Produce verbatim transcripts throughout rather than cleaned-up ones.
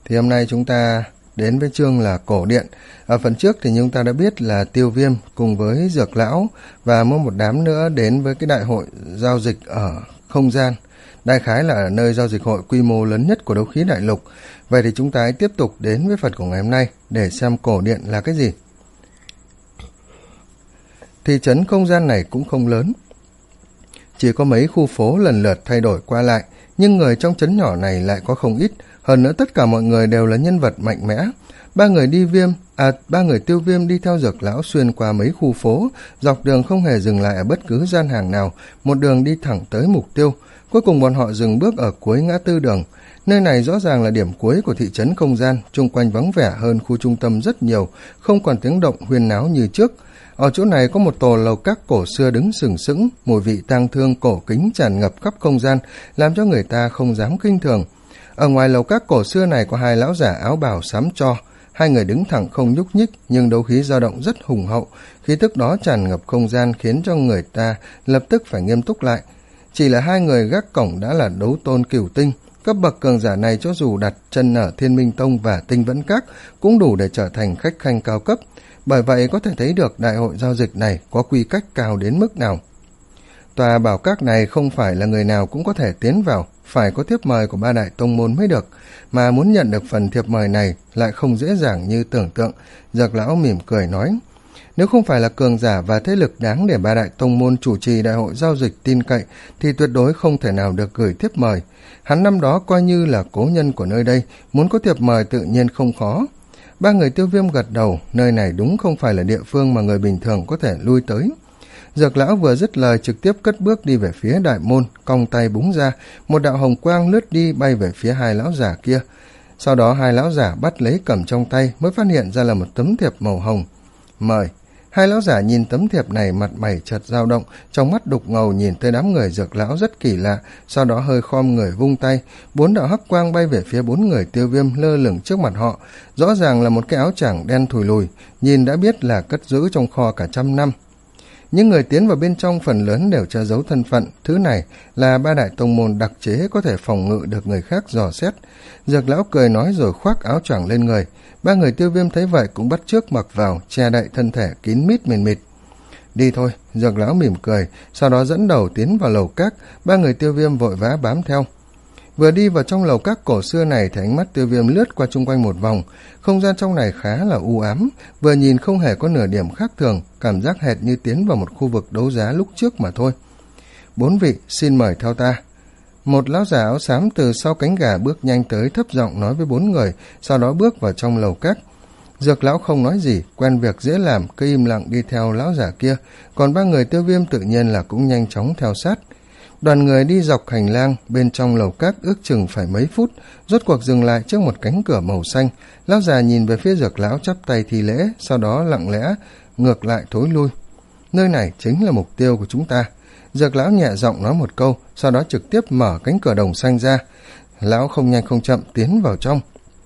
Thì hôm nay chúng ta đến với chương là cổ điện. Ở phần trước thì chúng ta đã biết là Tiêu Viêm cùng với Dược Lão và mỗi một đám nữa đến với cái đại hội giao dịch ở không gian. Đại khái là ở nơi giao dịch hội quy mô lớn nhất của đấu khí đại lục. Vậy thì chúng ta hãy tiếp tục đến với phần của ngày hôm nay để xem cổ điện là cái gì. Thị trấn không gian này cũng không lớn. Chỉ có mấy khu phố lần lượt thay đổi qua lại, nhưng người trong trấn nhỏ này lại có không ít. Hơn nữa tất cả mọi người đều là nhân vật mạnh mẽ. Ba người đi viêm, à ba người Tiêu Viêm đi theo Dược Lão xuyên qua mấy khu phố, dọc đường không hề dừng lại ở bất cứ gian hàng nào, một đường đi thẳng tới mục tiêu. Cuối cùng bọn họ dừng bước ở cuối ngã tư đường. Nơi này rõ ràng là điểm cuối của thị trấn không gian, chung quanh vắng vẻ hơn khu trung tâm rất nhiều, không còn tiếng động huyên náo như trước. Ở chỗ này có một tổ lầu các cổ xưa đứng sừng sững, mùi vị tang thương cổ kính tràn ngập khắp không gian, làm cho người ta không dám khinh thường. Ở ngoài lầu các cổ xưa này có hai lão giả áo bào xám tro, hai người đứng thẳng không nhúc nhích, nhưng đấu khí dao động rất hùng hậu, khí tức đó tràn ngập không gian khiến cho người ta lập tức phải nghiêm túc lại. Chỉ là hai người gác cổng đã là đấu tôn cửu tinh, cấp bậc cường giả này cho dù đặt chân ở Thiên Minh Tông và Tinh Vẫn Các cũng đủ để trở thành khách khanh cao cấp. Bởi vậy có thể thấy được đại hội giao dịch này có quy cách cao đến mức nào. Tòa bảo các này không phải là người nào cũng có thể tiến vào, phải có thiếp mời của ba đại tông môn mới được, mà muốn nhận được phần thiệp mời này lại không dễ dàng như tưởng tượng. Dược Lão mỉm cười nói, nếu không phải là cường giả và thế lực đáng để ba đại tông môn chủ trì đại hội giao dịch tin cậy thì tuyệt đối không thể nào được gửi thiếp mời. Hắn năm đó coi như là cố nhân của nơi đây, muốn có thiệp mời tự nhiên không khó. Ba người Tiêu Viêm gật đầu, nơi này đúng không phải là địa phương mà người bình thường có thể lui tới. Dược Lão vừa dứt lời trực tiếp cất bước đi về phía đại môn, cong tay búng ra, một đạo hồng quang lướt đi bay về phía hai lão giả kia. Sau đó hai lão giả bắt lấy cầm trong tay mới phát hiện ra là một tấm thiệp màu hồng. Mời. Hai lão giả nhìn tấm thiệp này, mặt mày chợt dao động, trong mắt đục ngầu nhìn tới đám người Dược Lão rất kỳ lạ, sau đó hơi khom người vung tay, bốn đạo hắc quang bay về phía bốn người Tiêu Viêm lơ lửng trước mặt họ, rõ ràng là một cái áo choàng đen thùi lùi, nhìn đã biết là cất giữ trong kho cả trăm năm. Những người tiến vào bên trong phần lớn đều che giấu thân phận, thứ này là ba đại tông môn đặc chế có thể phòng ngự được người khác dò xét. Dược Lão cười nói rồi khoác áo choàng lên người. Ba người Tiêu Viêm thấy vậy cũng bắt chước mặc vào, che đậy thân thể kín mít mền mịt. Đi thôi, Dược Lão mỉm cười, sau đó dẫn đầu tiến vào lầu các, ba người Tiêu Viêm vội vã bám theo. Vừa đi vào trong lầu các cổ xưa này thì ánh mắt Tiêu Viêm lướt qua chung quanh một vòng, không gian trong này khá là u ám, vừa nhìn không hề có nửa điểm khác thường, cảm giác hệt như tiến vào một khu vực đấu giá lúc trước mà thôi. Bốn vị, xin mời theo ta. Một lão già áo xám từ sau cánh gà bước nhanh tới, thấp giọng nói với bốn người, sau đó bước vào trong lầu các. Dược Lão không nói gì, quen việc dễ làm, cứ im lặng đi theo lão giả kia, còn ba người Tiêu Viêm tự nhiên là cũng nhanh chóng theo sát. Đoàn người đi dọc hành lang bên trong lầu các ước chừng phải mấy phút, rốt cuộc dừng lại trước một cánh cửa màu xanh. Lão già nhìn về phía Dược Lão chắp tay thi lễ, sau đó lặng lẽ ngược lại thối lui. Nơi này chính là mục tiêu của chúng ta. Dược Lão nhẹ giọng nói một câu, sau đó trực tiếp mở cánh cửa đồng xanh ra. Lão không nhanh không chậm tiến vào trong.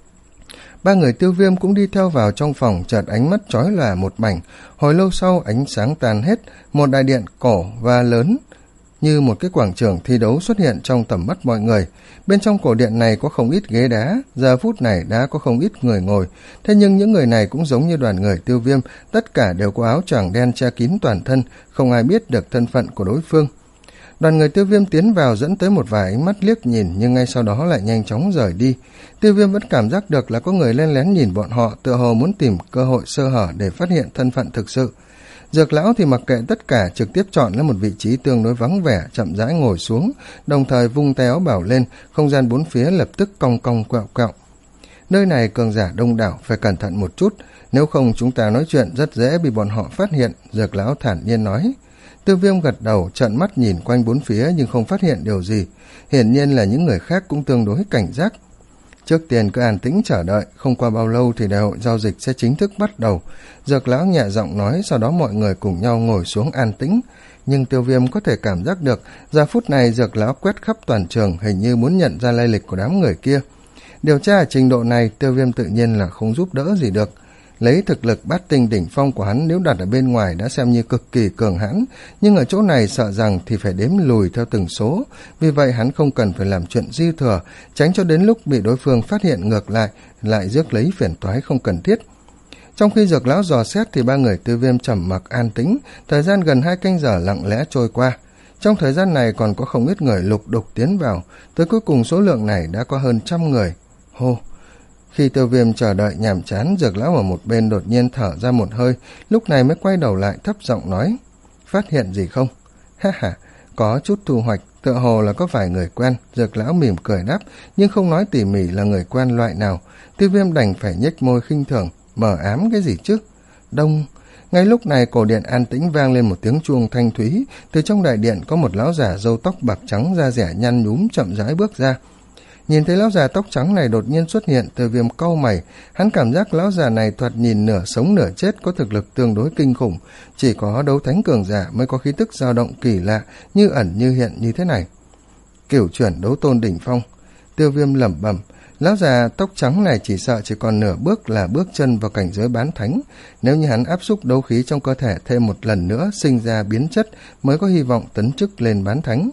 Ba người Tiêu Viêm cũng đi theo vào trong phòng, chợt ánh mắt chói lòa một mảnh. Hồi lâu sau ánh sáng tan hết, một đại điện cổ và lớn như một cái quảng trường thi đấu xuất hiện trong tầm mắt mọi người. Bên trong cổ điện này có không ít ghế đá, giờ phút này đã có không ít người ngồi. Thế nhưng những người này cũng giống như đoàn người Tiêu Viêm, tất cả đều có áo choàng đen che kín toàn thân, không ai biết được thân phận của đối phương. Đoàn người Tiêu Viêm tiến vào dẫn tới một vài ánh mắt liếc nhìn, nhưng ngay sau đó lại nhanh chóng rời đi. Tiêu Viêm vẫn cảm giác được là có người len lén nhìn bọn họ, tựa hồ muốn tìm cơ hội sơ hở để phát hiện thân phận thực sự. Dược Lão thì mặc kệ tất cả, trực tiếp chọn lấy một vị trí tương đối vắng vẻ, chậm rãi ngồi xuống, đồng thời vung tay áo bảo lên, không gian bốn phía lập tức cong cong quẹo quẹo. Nơi này cường giả đông đảo, phải cẩn thận một chút, nếu không chúng ta nói chuyện rất dễ bị bọn họ phát hiện, Dược Lão thản nhiên nói. Tiêu Viêm gật đầu, trợn mắt nhìn quanh bốn phía nhưng không phát hiện điều gì, hiển nhiên là những người khác cũng tương đối cảnh giác. Trước tiên cứ an tĩnh chờ đợi, không qua bao lâu thì đại hội giao dịch sẽ chính thức bắt đầu. Dược Lão nhẹ giọng nói, sau đó mọi người cùng nhau ngồi xuống an tĩnh. Nhưng Tiêu Viêm có thể cảm giác được, giờ phút này Dược Lão quét khắp toàn trường, hình như muốn nhận ra lai lịch của đám người kia. Điều tra ở trình độ này, Tiêu Viêm tự nhiên là không giúp đỡ gì được. Lấy thực lực bát tinh đỉnh phong của hắn nếu đặt ở bên ngoài đã xem như cực kỳ cường hãn, nhưng ở chỗ này sợ rằng thì phải đếm lùi theo từng số, vì vậy hắn không cần phải làm chuyện dư thừa, tránh cho đến lúc bị đối phương phát hiện ngược lại, lại rước lấy phiền toái không cần thiết. Trong khi Dược lão dò xét thì ba người Tiêu Viêm trầm mặc an tĩnh, thời gian gần hai canh giờ lặng lẽ trôi qua. Trong thời gian này còn có không ít người lục đục tiến vào, tới cuối cùng số lượng này đã có hơn trăm người. Hô! Khi Tiêu Viêm chờ đợi nhàm chán, Dược lão ở một bên đột nhiên thở ra một hơi, lúc này mới quay đầu lại thấp giọng nói: "Phát hiện gì không?" "Ha ha, có chút thu hoạch, tựa hồ là có vài người quen." Dược lão mỉm cười đáp, nhưng không nói tỉ mỉ là người quen loại nào. Tiêu Viêm đành phải nhếch môi khinh thường: "Mờ ám cái gì chứ?" Đông. Ngay lúc này cổ điện an tĩnh vang lên một tiếng chuông thanh thúy, từ trong đại điện có một lão giả râu tóc bạc trắng da dẻ nhăn nhúm chậm rãi bước ra. Nhìn thấy lão già tóc trắng này đột nhiên xuất hiện, Tiêu Viêm cau mày, hắn cảm giác lão già này thoạt nhìn nửa sống nửa chết, có thực lực tương đối kinh khủng, chỉ có đấu thánh cường giả mới có khí tức dao động kỳ lạ, như ẩn như hiện như thế này. Cửu chuyển đấu tôn đỉnh phong. Tiêu Viêm lẩm bẩm, lão già tóc trắng này chỉ sợ chỉ còn nửa bước là bước chân vào cảnh giới bán thánh, nếu như hắn áp xúc đấu khí trong cơ thể thêm một lần nữa sinh ra biến chất mới có hy vọng tấn chức lên bán thánh.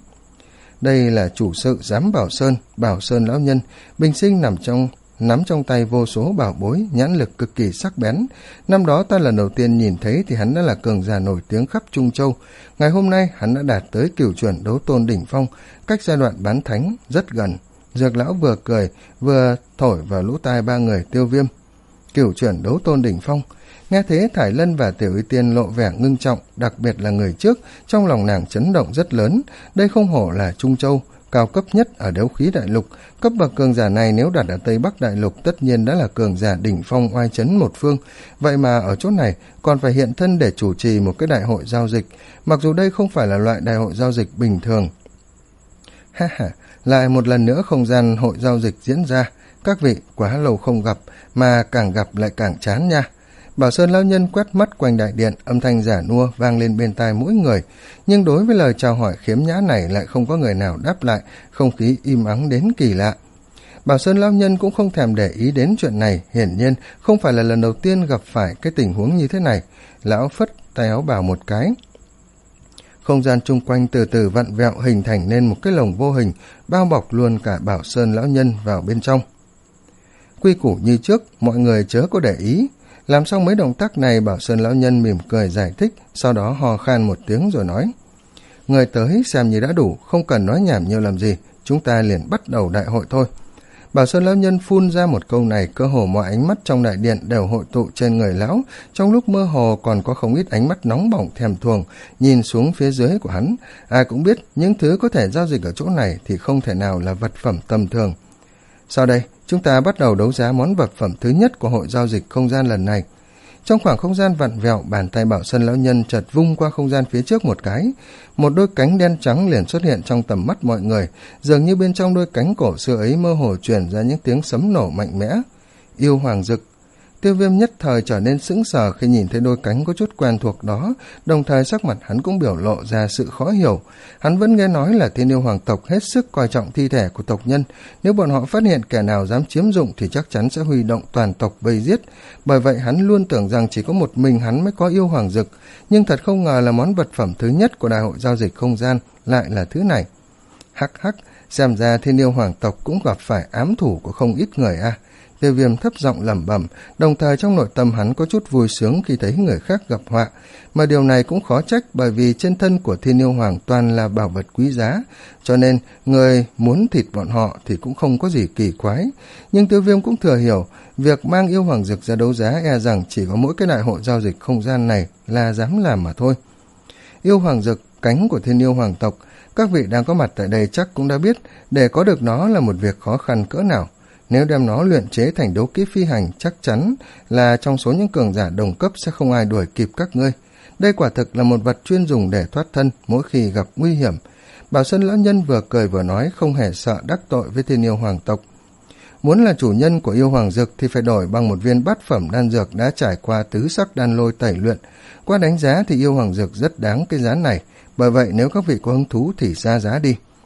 Đây là chủ sự giám Bảo Sơn, Bảo Sơn lão nhân, bình sinh nằm trong nắm trong tay vô số bảo bối, nhãn lực cực kỳ sắc bén. Năm đó ta lần đầu tiên nhìn thấy thì hắn đã là cường giả nổi tiếng khắp Trung Châu. Ngày hôm nay hắn đã đạt tới cửu chuyển đấu tôn đỉnh phong, cách giai đoạn bán thánh rất gần. Dược lão vừa cười vừa thổi vào lỗ tai ba người Tiêu Viêm. Cửu chuyển đấu tôn đỉnh phong. Nghe thế Thải Lân và Tiểu Y Tiên lộ vẻ ngưng trọng, đặc biệt là người trước, trong lòng nàng chấn động rất lớn. Đây không hổ là Trung Châu, cao cấp nhất ở đấu khí đại lục. Cấp bậc cường giả này nếu đặt ở Tây Bắc đại lục tất nhiên đã là cường giả đỉnh phong oai chấn một phương. Vậy mà ở chỗ này còn phải hiện thân để chủ trì một cái đại hội giao dịch, mặc dù đây không phải là loại đại hội giao dịch bình thường. Ha ha, lại một lần nữa không gian hội giao dịch diễn ra. Các vị quá lâu không gặp, mà càng gặp lại càng chán nha. Bảo Sơn lão nhân quét mắt quanh đại điện, âm thanh giả nua vang lên bên tai mỗi người, nhưng đối với lời chào hỏi khiếm nhã này lại không có người nào đáp lại, không khí im ắng đến kỳ lạ. Bảo Sơn lão nhân cũng không thèm để ý đến chuyện này, hiển nhiên không phải là lần đầu tiên gặp phải cái tình huống như thế này. Lão phất tay áo bào một cái, không gian chung quanh từ từ vặn vẹo hình thành nên một cái lồng vô hình, bao bọc luôn cả Bảo Sơn lão nhân vào bên trong. Quy củ như trước, mọi người chớ có để ý. Làm xong mấy động tác này, Bảo Sơn lão nhân mỉm cười giải thích, sau đó hò khan một tiếng rồi nói: "Người tới xem như đã đủ, không cần nói nhảm nhiều làm gì, chúng ta liền bắt đầu đại hội thôi." Bảo Sơn lão nhân phun ra một câu này, cơ hồ mọi ánh mắt trong đại điện đều hội tụ trên người lão, trong lúc mơ hồ còn có không ít ánh mắt nóng bỏng thèm thuồng nhìn xuống phía dưới của hắn. Ai cũng biết những thứ có thể giao dịch ở chỗ này thì không thể nào là vật phẩm tầm thường. Sau đây chúng ta bắt đầu đấu giá món vật phẩm thứ nhất của hội giao dịch không gian lần này. Trong khoảng không gian vặn vẹo, bàn tay Bảo Sơn lão nhân chợt vung qua không gian phía trước một cái, một đôi cánh đen trắng liền xuất hiện trong tầm mắt mọi người, dường như bên trong đôi cánh cổ xưa ấy mơ hồ truyền ra những tiếng sấm nổ mạnh mẽ. Yêu hoàng dực. Tiêu Viêm nhất thời trở nên sững sờ khi nhìn thấy đôi cánh có chút quen thuộc đó, đồng thời sắc mặt hắn cũng biểu lộ ra sự khó hiểu. Hắn vẫn nghe nói là Thiên Yêu hoàng tộc hết sức coi trọng thi thể của tộc nhân, nếu bọn họ phát hiện kẻ nào dám chiếm dụng thì chắc chắn sẽ huy động toàn tộc vây giết. Bởi vậy hắn luôn tưởng rằng chỉ có một mình hắn mới có yêu hoàng dực, nhưng thật không ngờ là món vật phẩm thứ nhất của đại hội giao dịch không gian lại là thứ này. Hắc hắc, xem ra Thiên Yêu hoàng tộc cũng gặp phải ám thủ của không ít người a. À. Tiêu Viêm thấp giọng lẩm bẩm, đồng thời trong nội tâm hắn có chút vui sướng khi thấy người khác gặp họa, mà điều này cũng khó trách, bởi vì trên thân của Thiên Yêu Hoàng toàn là bảo vật quý giá, cho nên người muốn thịt bọn họ thì cũng không có gì kỳ quái. Nhưng Tiêu Viêm cũng thừa hiểu, việc mang yêu hoàng dực ra đấu giá e rằng chỉ có mỗi cái đại hội giao dịch không gian này là dám làm mà thôi. Yêu hoàng dực, cánh của Thiên Yêu Hoàng tộc, các vị đang có mặt tại đây chắc cũng đã biết, để có được nó là một việc khó khăn cỡ nào. Nếu đem nó luyện chế thành đấu kỹ phi hành, chắc chắn là trong số những cường giả đồng cấp sẽ không ai đuổi kịp các ngươi. Đây quả thực là một vật chuyên dùng để thoát thân mỗi khi gặp nguy hiểm. Bảo Sơn lão nhân vừa cười vừa nói, không hề sợ đắc tội với Thiên Yêu hoàng tộc. Muốn là chủ nhân của yêu hoàng dược thì phải đổi bằng một viên bát phẩm đan dược đã trải qua tứ sắc đan lôi tẩy luyện. Qua đánh giá thì yêu hoàng dược rất đáng cái giá này, bởi vậy nếu các vị có hứng thú thì ra giá đi.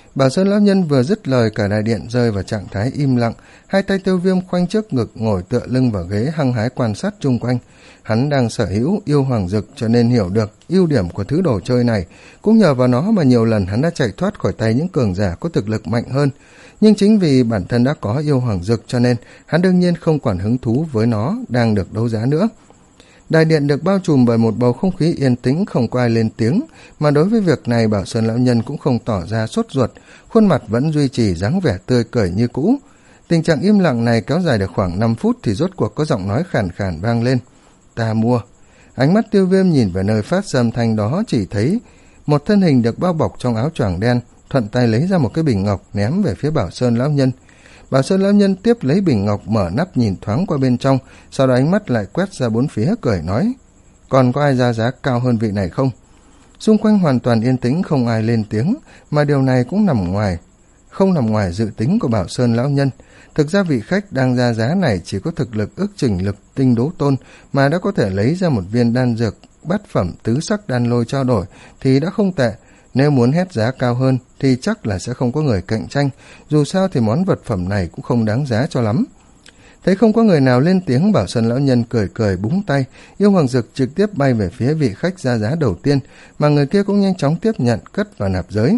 Bảo Sơn lão nhân vừa dứt lời, cả đại điện rơi vào trạng thái im lặng, hai tay Tiêu Viêm khoanh trước ngực ngồi tựa lưng vào ghế hăng hái quan sát chung quanh. Hắn đang sở hữu yêu hoàng dực cho nên hiểu được ưu điểm của thứ đồ chơi này, cũng nhờ vào nó mà nhiều lần hắn đã chạy thoát khỏi tay những cường giả có thực lực mạnh hơn. Nhưng chính vì bản thân đã có yêu hoàng dực cho nên hắn đương nhiên không còn hứng thú với nó đang được đấu giá nữa. Đại điện được bao trùm bởi một bầu không khí yên tĩnh, không có ai lên tiếng, mà đối với việc này Bảo Sơn lão nhân cũng không tỏ ra sốt ruột, khuôn mặt vẫn duy trì dáng vẻ tươi cười như cũ. Tình trạng im lặng này kéo dài được khoảng năm phút thì rốt cuộc có giọng nói khàn khàn vang lên. Ta mua. Ánh mắt Tiêu Viêm nhìn về nơi phát ra âm thanh đó, chỉ thấy một thân hình được bao bọc trong áo choàng đen, thuận tay lấy ra một cái bình ngọc ném về phía Bảo Sơn lão nhân. Bảo Sơn lão nhân tiếp lấy bình ngọc, mở nắp nhìn thoáng qua bên trong, sau đó ánh mắt lại quét ra bốn phía cười nói, còn có ai ra giá cao hơn vị này không? Xung quanh hoàn toàn yên tĩnh, không ai lên tiếng, mà điều này cũng nằm ngoài không nằm ngoài dự tính của Bảo Sơn lão nhân. Thực ra vị khách đang ra giá này chỉ có thực lực ước chừng lực tinh đấu tôn mà đã có thể lấy ra một viên đan dược bát phẩm tứ sắc đan lôi trao đổi thì đã không tệ. Nếu muốn hét giá cao hơn thì chắc là sẽ không có người cạnh tranh, dù sao thì món vật phẩm này cũng không đáng giá cho lắm. Thấy không có người nào lên tiếng, Bảo Sơn lão nhân cười cười búng tay, yêu hoàng dực trực tiếp bay về phía vị khách ra giá đầu tiên, mà người kia cũng nhanh chóng tiếp nhận, cất vào nạp giới.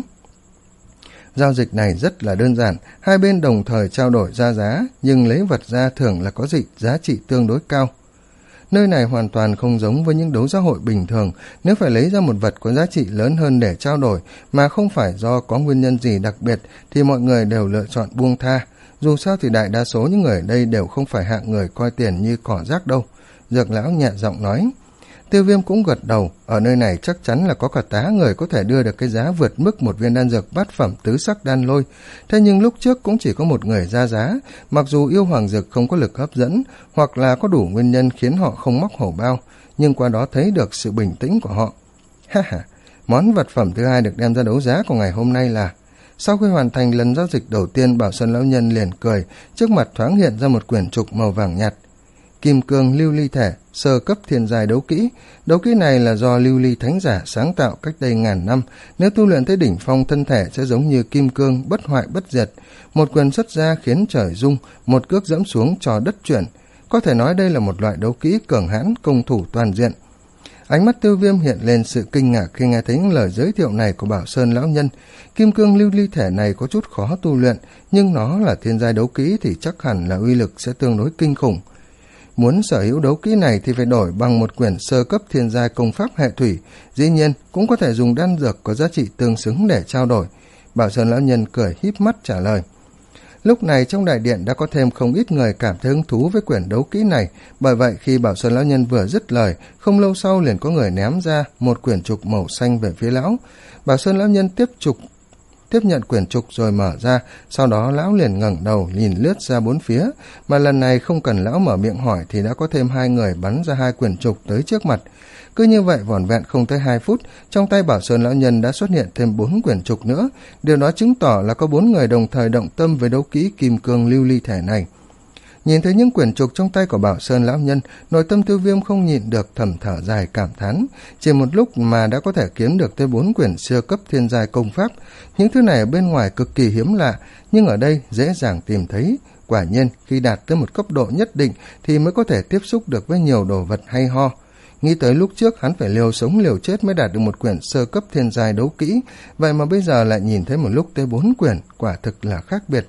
Giao dịch này rất là đơn giản, hai bên đồng thời trao đổi ra giá, nhưng lấy vật ra thường là có dịch giá trị tương đối cao. Nơi này hoàn toàn không giống với những đấu giá hội bình thường, nếu phải lấy ra một vật có giá trị lớn hơn để trao đổi mà không phải do có nguyên nhân gì đặc biệt thì mọi người đều lựa chọn buông tha. Dù sao thì đại đa số những người ở đây đều không phải hạng người coi tiền như cỏ rác đâu. Dược lão nhẹ giọng nói. Tiêu Viêm cũng gật đầu, ở nơi này chắc chắn là có cả tá người có thể đưa được cái giá vượt mức một viên đan dược bát phẩm tứ sắc đan lôi. Thế nhưng lúc trước cũng chỉ có một người ra giá, mặc dù yêu hoàng dược không có lực hấp dẫn, hoặc là có đủ nguyên nhân khiến họ không móc hổ bao, nhưng qua đó thấy được sự bình tĩnh của họ. Ha ha, món vật phẩm thứ hai được đem ra đấu giá của ngày hôm nay là... Sau khi hoàn thành lần giao dịch đầu tiên, Bảo Sơn lão nhân liền cười, trước mặt thoáng hiện ra một quyển trục màu vàng nhạt. Kim cương lưu ly thể, sơ cấp thiên giai đấu kỹ. Đấu kỹ này là do lưu ly thánh giả sáng tạo cách đây ngàn năm. Nếu tu luyện tới đỉnh phong, thân thể sẽ giống như kim cương, bất hoại bất diệt. Một quyền xuất ra khiến trời rung, một cước dẫm xuống cho đất chuyển. Có thể nói đây là một loại đấu kỹ cường hãn, công thủ toàn diện. Ánh mắt Tiêu Viêm hiện lên sự kinh ngạc khi nghe thấy những lời giới thiệu này của Bảo Sơn lão nhân. Kim cương lưu ly thể này có chút khó tu luyện, nhưng nó là thiên giai đấu kỹ thì chắc hẳn là uy lực sẽ tương đối kinh khủng. Muốn sở hữu đấu kỹ này thì phải đổi bằng một quyển sơ cấp thiên giai công pháp hệ thủy, dĩ nhiên cũng có thể dùng đan dược có giá trị tương xứng để trao đổi. Bảo Sơn lão nhân cười híp mắt trả lời. Lúc này trong đại điện đã có thêm không ít người cảm thấy hứng thú với quyển đấu kỹ này, bởi vậy khi Bảo Sơn lão nhân vừa dứt lời, không lâu sau liền có người ném ra một quyển trục màu xanh về phía lão. Bảo Sơn lão nhân tiếp trục tiếp nhận quyển trục rồi mở ra, sau đó lão liền ngẩng đầu nhìn lướt ra bốn phía, mà lần này không cần lão mở miệng hỏi thì đã có thêm hai người bắn ra hai quyển trục tới trước mặt. Cứ như vậy vỏn vẹn không tới hai phút, trong tay Bảo Sơn lão nhân đã xuất hiện thêm bốn quyển trục nữa, điều đó chứng tỏ là có bốn người đồng thời động tâm với đấu kỹ kim cương lưu ly thể này. Nhìn thấy những quyển trục trong tay của Bảo Sơn lão nhân, nội tâm Tiêu Viêm không nhịn được thầm thở dài cảm thán, chỉ một lúc mà đã có thể kiếm được tới bốn quyển siêu cấp thiên giai công pháp. Những thứ này ở bên ngoài cực kỳ hiếm lạ, nhưng ở đây dễ dàng tìm thấy. Quả nhiên, khi đạt tới một cấp độ nhất định thì mới có thể tiếp xúc được với nhiều đồ vật hay ho. Nghĩ tới lúc trước hắn phải liều sống liều chết mới đạt được một quyển sơ cấp thiên giai đấu kỹ, vậy mà bây giờ lại nhìn thấy một lúc tới bốn quyển, quả thực là khác biệt.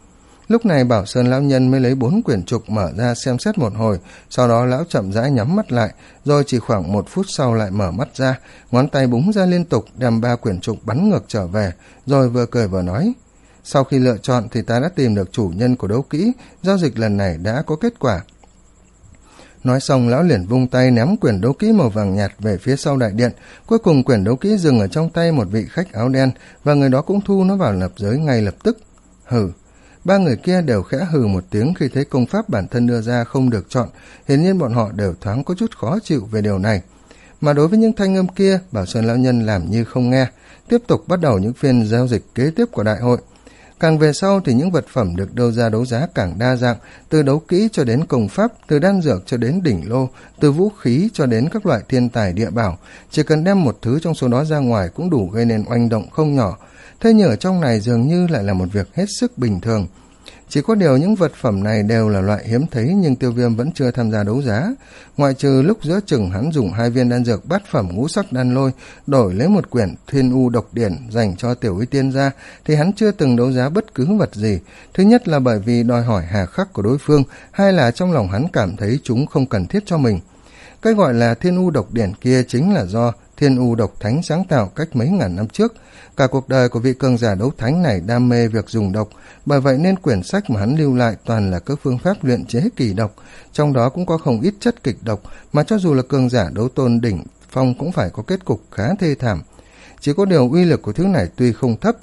Lúc này Bảo Sơn lão nhân mới lấy bốn quyển trục mở ra xem xét một hồi, sau đó lão chậm rãi nhắm mắt lại, rồi chỉ khoảng một phút sau lại mở mắt ra, ngón tay búng ra liên tục đem ba quyển trục bắn ngược trở về, rồi vừa cười vừa nói. Sau khi lựa chọn thì ta đã tìm được chủ nhân của đấu kỹ, giao dịch lần này đã có kết quả. Nói xong lão liền vung tay ném quyển đấu kỹ màu vàng nhạt về phía sau đại điện, cuối cùng quyển đấu kỹ dừng ở trong tay một vị khách áo đen, và người đó cũng thu nó vào nạp giới ngay lập tức. Hừ. Ba người kia đều khẽ hừ một tiếng khi thấy công pháp bản thân đưa ra không được chọn, hiển nhiên bọn họ đều thoáng có chút khó chịu về điều này. Mà đối với những thanh âm kia, Bảo Sơn lão nhân làm như không nghe, tiếp tục bắt đầu những phiên giao dịch kế tiếp của đại hội. Càng về sau thì những vật phẩm được đưa ra đấu giá càng đa dạng, từ đấu kỹ cho đến công pháp, từ đan dược cho đến đỉnh lô, từ vũ khí cho đến các loại thiên tài địa bảo. Chỉ cần đem một thứ trong số đó ra ngoài cũng đủ gây nên oanh động không nhỏ. Thế nhưng ở trong này dường như lại là một việc hết sức bình thường. Chỉ có điều những vật phẩm này đều là loại hiếm thấy, nhưng Tiêu Viêm vẫn chưa tham gia đấu giá. Ngoại trừ lúc giữa chừng hắn dùng hai viên đan dược bát phẩm ngũ sắc đan lôi đổi lấy một quyển Thiên U độc điển dành cho Tiểu Uy Tiên ra, thì hắn chưa từng đấu giá bất cứ vật gì. Thứ nhất là bởi vì đòi hỏi hà khắc của đối phương, hai là trong lòng hắn cảm thấy chúng không cần thiết cho mình. Cái gọi là Thiên U độc điển kia chính là do Thiên U độc thánh sáng tạo cách mấy ngàn năm trước. Cả cuộc đời của vị cường giả đấu thánh này đam mê việc dùng độc, bởi vậy nên quyển sách mà hắn lưu lại toàn là các phương pháp luyện chế kỳ độc, trong đó cũng có không ít chất kịch độc mà cho dù là cường giả đấu tôn đỉnh phong cũng phải có kết cục khá thê thảm. Chỉ có điều uy lực của thứ này tuy không thấp,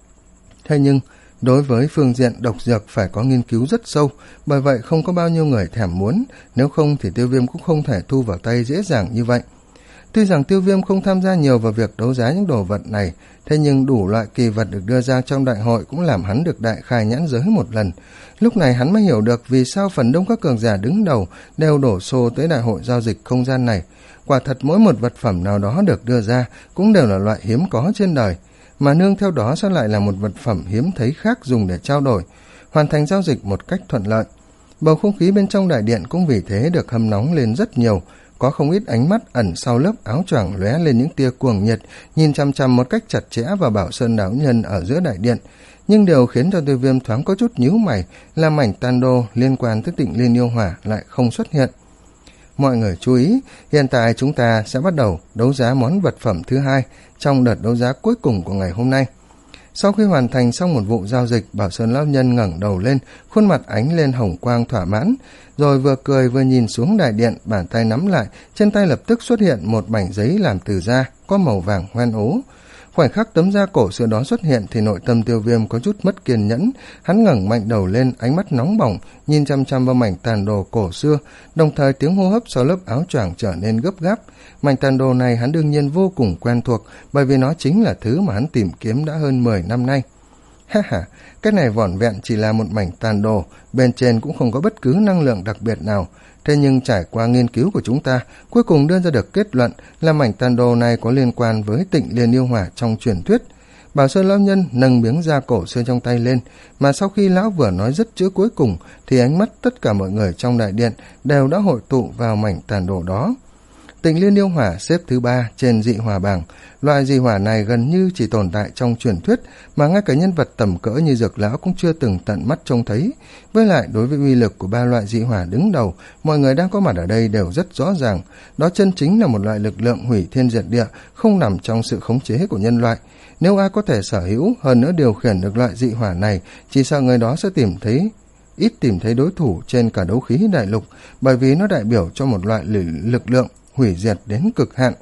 thế nhưng đối với phương diện độc dược phải có nghiên cứu rất sâu, bởi vậy không có bao nhiêu người thèm muốn, nếu không thì Tiêu Viêm cũng không thể thu vào tay dễ dàng như vậy. Tuy rằng Tiêu Viêm không tham gia nhiều vào việc đấu giá những đồ vật này, thế nhưng đủ loại kỳ vật được đưa ra trong đại hội cũng làm hắn được đại khai nhãn giới một lần. Lúc này hắn mới hiểu được vì sao phần đông các cường giả đứng đầu đều đổ xô tới đại hội giao dịch không gian này. Quả thật mỗi một vật phẩm nào đó được đưa ra cũng đều là loại hiếm có trên đời, mà nương theo đó sẽ lại là một vật phẩm hiếm thấy khác dùng để trao đổi, hoàn thành giao dịch một cách thuận lợi. Bầu không khí bên trong đại điện cũng vì thế được hâm nóng lên rất nhiều. Có không ít ánh mắt ẩn sau lớp áo choàng lóe lên những tia cuồng nhiệt, nhìn chăm chăm một cách chặt chẽ vào Bảo Sơn đạo nhân ở giữa đại điện. Nhưng điều khiến cho Tiêu Viêm thoáng có chút nhíu mày là mảnh tàn đô liên quan tới Tịnh Liên yêu hỏa lại không xuất hiện. Mọi người chú ý, hiện tại chúng ta sẽ bắt đầu đấu giá món vật phẩm thứ hai trong đợt đấu giá cuối cùng của ngày hôm nay. Sau khi hoàn thành xong một vụ giao dịch, Bảo Sơn lão nhân ngẩng đầu lên, khuôn mặt ánh lên hồng quang thỏa mãn, rồi vừa cười vừa nhìn xuống đại điện, bàn tay nắm lại, trên tay lập tức xuất hiện một mảnh giấy làm từ da, có màu vàng hoen ố. Khoảnh khắc tấm da cổ xưa đó xuất hiện thì nội tâm Tiêu Viêm có chút mất kiên nhẫn, hắn ngẩng mạnh đầu lên, ánh mắt nóng bỏng, nhìn chăm chăm vào mảnh tàn đồ cổ xưa, đồng thời tiếng hô hấp sau lớp áo choàng trở nên gấp gáp. Mảnh tàn đồ này hắn đương nhiên vô cùng quen thuộc, bởi vì nó chính là thứ mà hắn tìm kiếm đã hơn mười năm nay. Ha ha, cái này vỏn vẹn chỉ là một mảnh tàn đồ, bên trên cũng không có bất cứ năng lượng đặc biệt nào. Thế nhưng trải qua nghiên cứu của chúng ta, cuối cùng đưa ra được kết luận là mảnh tàn đồ này có liên quan với Tịnh Liên yêu hỏa trong truyền thuyết. Bảo Sơn lão nhân nâng miếng da cổ xưa trong tay lên, mà sau khi lão vừa nói dứt chữ cuối cùng thì ánh mắt tất cả mọi người trong đại điện đều đã hội tụ vào mảnh tàn đồ đó. Tịnh Liên yêu hỏa xếp thứ ba trên dị hỏa bảng. Loại dị hỏa này gần như chỉ tồn tại trong truyền thuyết, mà ngay cả nhân vật tầm cỡ như Dược lão cũng chưa từng tận mắt trông thấy. Với lại đối với uy lực của ba loại dị hỏa đứng đầu, mọi người đang có mặt ở đây đều rất rõ ràng. Đó chân chính là một loại lực lượng hủy thiên diệt địa, không nằm trong sự khống chế của nhân loại. Nếu ai có thể sở hữu, hơn nữa điều khiển được loại dị hỏa này, chỉ sợ người đó sẽ tìm thấy ít tìm thấy đối thủ trên cả đấu khí đại lục, bởi vì nó đại biểu cho một loại lực lượng hủy diệt đến cực hạn.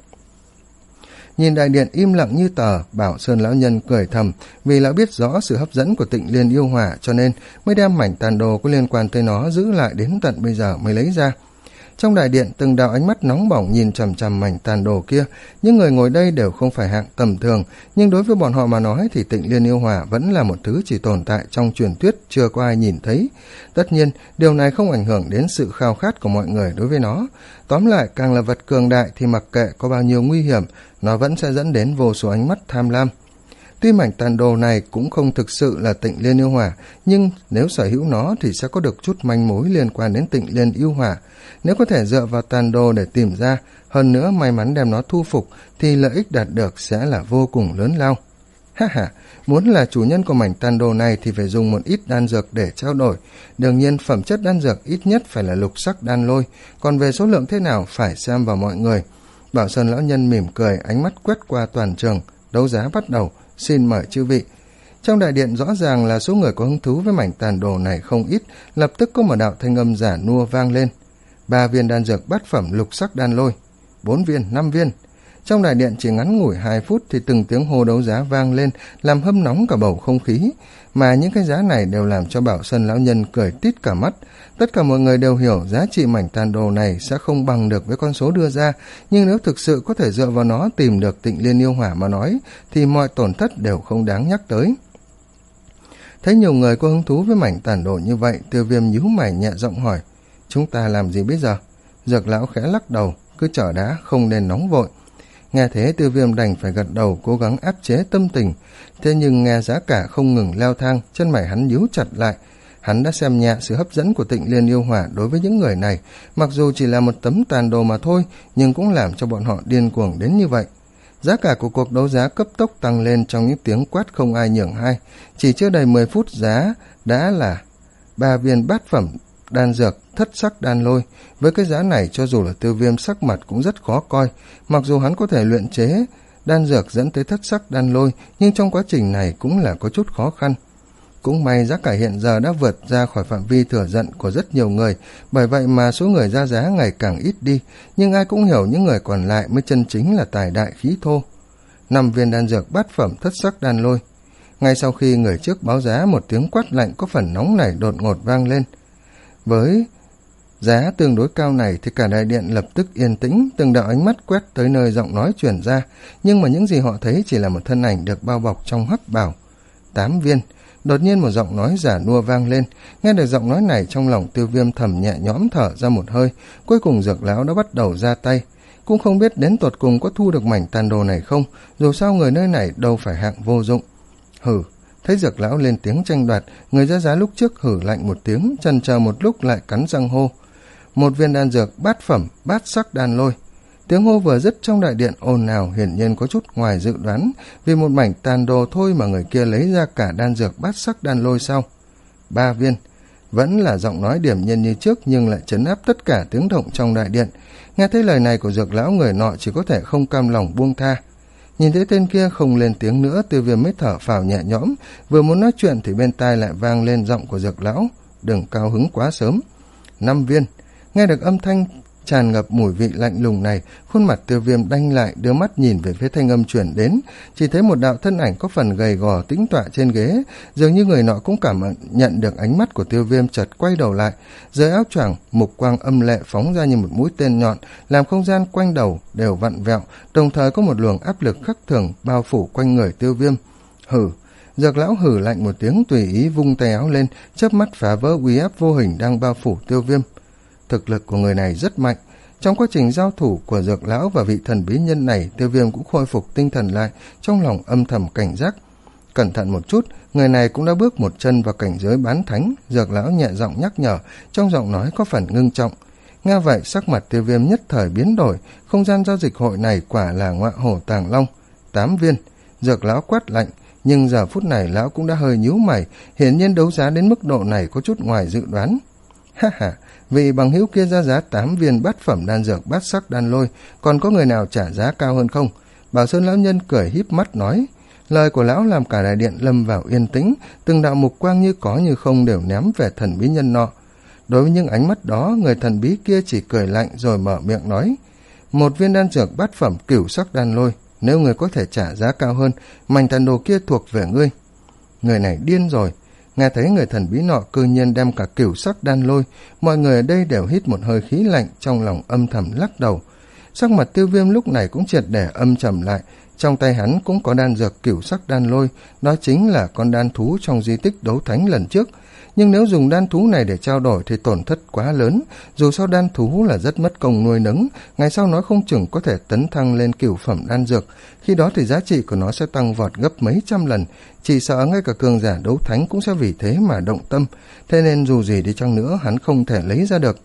Nhìn đại điện im lặng như tờ, Bảo Sơn lão nhân cười thầm, vì lão biết rõ sự hấp dẫn của Tịnh Liên yêu hỏa, cho nên mới đem mảnh tàn đồ có liên quan tới nó giữ lại đến tận bây giờ mới lấy ra. Trong đại điện, từng đạo ánh mắt nóng bỏng nhìn chằm chằm mảnh tàn đồ kia. Những người ngồi đây đều không phải hạng tầm thường, nhưng đối với bọn họ mà nói thì Tịnh Liên yêu hỏa vẫn là một thứ chỉ tồn tại trong truyền thuyết, chưa có ai nhìn thấy. Tất nhiên, điều này không ảnh hưởng đến sự khao khát của mọi người đối với nó. Tóm lại, càng là vật cường đại thì mặc kệ có bao nhiêu nguy hiểm, nó vẫn sẽ dẫn đến vô số ánh mắt tham lam. Tuy mảnh tàn đồ này cũng không thực sự là Tịnh Liên yêu hỏa, nhưng nếu sở hữu nó thì sẽ có được chút manh mối liên quan đến Tịnh Liên yêu hỏa. Nếu có thể dựa vào tàn đồ để tìm ra, hơn nữa may mắn đem nó thu phục, thì lợi ích đạt được sẽ là vô cùng lớn lao. Ha ha, muốn là chủ nhân của mảnh tàn đồ này thì phải dùng một ít đan dược để trao đổi. Đương nhiên phẩm chất đan dược ít nhất phải là lục sắc đan lôi, còn về số lượng thế nào phải xem vào mọi người. Bảo Sơn lão nhân mỉm cười, ánh mắt quét qua toàn trường. Đấu giá bắt đầu, xin mời chư vị. Trong đại điện rõ ràng là số người có hứng thú với mảnh tàn đồ này không ít, lập tức có một đạo thanh âm giả nua vang lên. Ba viên đan dược bát phẩm lục sắc đan lôi, bốn viên, năm viên. Trong đại điện chỉ ngắn ngủi hai phút thì từng tiếng hô đấu giá vang lên, làm hâm nóng cả bầu không khí, mà những cái giá này đều làm cho Bảo Sơn lão nhân cười tít cả mắt. Tất cả mọi người đều hiểu giá trị mảnh tàn đồ này sẽ không bằng được với con số đưa ra, nhưng nếu thực sự có thể dựa vào nó tìm được Tịnh Liên yêu hỏa mà nói, thì mọi tổn thất đều không đáng nhắc tới. Thấy nhiều người có hứng thú với mảnh tàn đồ như vậy, Tiêu Viêm nhíu mày nhẹ giọng hỏi, chúng ta làm gì bây giờ? Dược lão khẽ lắc đầu, cứ chờ đã, không nên nóng vội. Nghe thế Tiêu Viêm đành phải gật đầu, cố gắng áp chế tâm tình. Thế nhưng nghe giá cả không ngừng leo thang, chân mày hắn nhíu chặt lại. Hắn đã xem nhẹ sự hấp dẫn của Tịnh Liên Yêu Hỏa đối với những người này, mặc dù chỉ là một tấm tàn đồ mà thôi, nhưng cũng làm cho bọn họ điên cuồng đến như vậy. Giá cả của cuộc đấu giá cấp tốc tăng lên trong những tiếng quát không ai nhường hai. Chỉ chưa đầy mười phút giá đã là ba viên bát phẩm đan dược thất sắc đan lôi. Với cái giá này cho dù là Tiêu Viêm sắc mặt cũng rất khó coi. Mặc dù hắn có thể luyện chế đan dược dẫn tới thất sắc đan lôi, nhưng trong quá trình này cũng là có chút khó khăn. Cũng may giá cả hiện giờ đã vượt ra khỏi phạm vi thừa giận của rất nhiều người, bởi vậy mà số người ra giá ngày càng ít đi, nhưng ai cũng hiểu những người còn lại mới chân chính là tài đại khí thô. Năm viên đan dược bát phẩm thất sắc đan lôi. Ngay sau khi người trước báo giá, một tiếng quát lạnh có phần nóng nảy đột ngột vang lên. Với giá tương đối cao này thì cả đại điện lập tức yên tĩnh, từng đạo ánh mắt quét tới nơi giọng nói truyền ra, nhưng mà những gì họ thấy chỉ là một thân ảnh được bao bọc trong hắc bào. Tám viên. Đột nhiên một giọng nói giả nua vang lên. Nghe được giọng nói này, trong lòng Tiêu Viêm thầm nhẹ nhõm thở ra một hơi. Cuối cùng Dược lão đã bắt đầu ra tay. Cũng không biết đến tột cùng có thu được mảnh tàn đồ này không, dù sao người nơi này đâu phải hạng vô dụng. Hử. Thấy Dược lão lên tiếng tranh đoạt, người ra giá lúc trước hử lạnh một tiếng, chần chờ một lúc lại cắn răng hô, một viên đan dược bát phẩm bát sắc đan lôi. Tiếng hô vừa dứt, trong đại điện ồn ào, hiển nhiên có chút ngoài dự đoán, vì một mảnh tàn đồ thôi mà người kia lấy ra cả đan dược bát sắc đan lôi sao? Ba viên. Vẫn là giọng nói điềm nhiên như trước, nhưng lại trấn áp tất cả tiếng động trong đại điện. Nghe thấy lời này của Dược lão, người nọ chỉ có thể không cam lòng buông tha. Nhìn thấy tên kia không lên tiếng nữa, Tiêu Viêm mới thở phào nhẹ nhõm, vừa muốn nói chuyện thì bên tai lại vang lên giọng của Dược lão, đừng cao hứng quá sớm. Năm viên. Nghe được âm thanh tràn ngập mùi vị lạnh lùng này, khuôn mặt Tiêu Viêm đanh lại, đưa mắt nhìn về phía thanh âm chuyển đến, chỉ thấy một đạo thân ảnh có phần gầy gò tĩnh tọa trên ghế, dường như người nọ cũng cảm nhận được ánh mắt của Tiêu Viêm, chợt quay đầu lại, dưới áo choàng mục quang âm lệ phóng ra như một mũi tên nhọn, làm không gian quanh đầu đều vặn vẹo, đồng thời có một luồng áp lực khắc thường bao phủ quanh người Tiêu Viêm. Hử. Dược lão hử lạnh một tiếng, tùy ý vung tay áo lên, chớp mắt phá vỡ uy áp vô hình đang bao phủ Tiêu Viêm. Thực lực của người này rất mạnh. Trong quá trình giao thủ của Dược lão và vị thần bí nhân này, Tiêu Viêm cũng khôi phục tinh thần lại, trong lòng âm thầm cảnh giác. Cẩn thận một chút, người này cũng đã bước một chân vào cảnh giới bán thánh. Dược lão nhẹ giọng nhắc nhở, trong giọng nói có phần ngưng trọng. Nghe vậy, sắc mặt Tiêu Viêm nhất thời biến đổi, không gian giao dịch hội này quả là ngọa hổ tàng long. Tám viên. Dược lão quát lạnh, nhưng giờ phút này lão cũng đã hơi nhíu mày, hiển nhiên đấu giá đến mức độ này có chút ngoài dự đoán. Ha ha, vị bằng hữu kia ra giá tám viên bát phẩm đan dược bát sắc đan lôi, còn có người nào trả giá cao hơn không? Bảo Sơn lão nhân cười híp mắt nói. Lời của lão làm cả đại điện lâm vào yên tĩnh, từng đạo mục quang như có như không đều ném về thần bí nhân nọ. Đối với những ánh mắt đó, người thần bí kia chỉ cười lạnh rồi mở miệng nói, một viên đan dược bát phẩm cửu sắc đan lôi, nếu người có thể trả giá cao hơn, mảnh tàn đồ kia thuộc về ngươi. Người này điên rồi. Nghe thấy người thần bí nọ cư nhiên đem cả cửu sắc đan lôi, mọi người ở đây đều hít một hơi khí lạnh, trong lòng âm thầm lắc đầu. Sắc mặt Tiêu Viêm lúc này cũng triệt để âm trầm lại, trong tay hắn cũng có đan dược cửu sắc đan lôi, đó chính là con đan thú trong di tích đấu thánh lần trước. Nhưng nếu dùng đan thú này để trao đổi thì tổn thất quá lớn, dù sao đan thú là rất mất công nuôi nấng, ngày sau nó không chừng có thể tấn thăng lên cửu phẩm đan dược, khi đó thì giá trị của nó sẽ tăng vọt gấp mấy trăm lần, chỉ sợ ngay cả cường giả đấu thánh cũng sẽ vì thế mà động tâm, thế nên dù gì đi chăng nữa hắn không thể lấy ra được.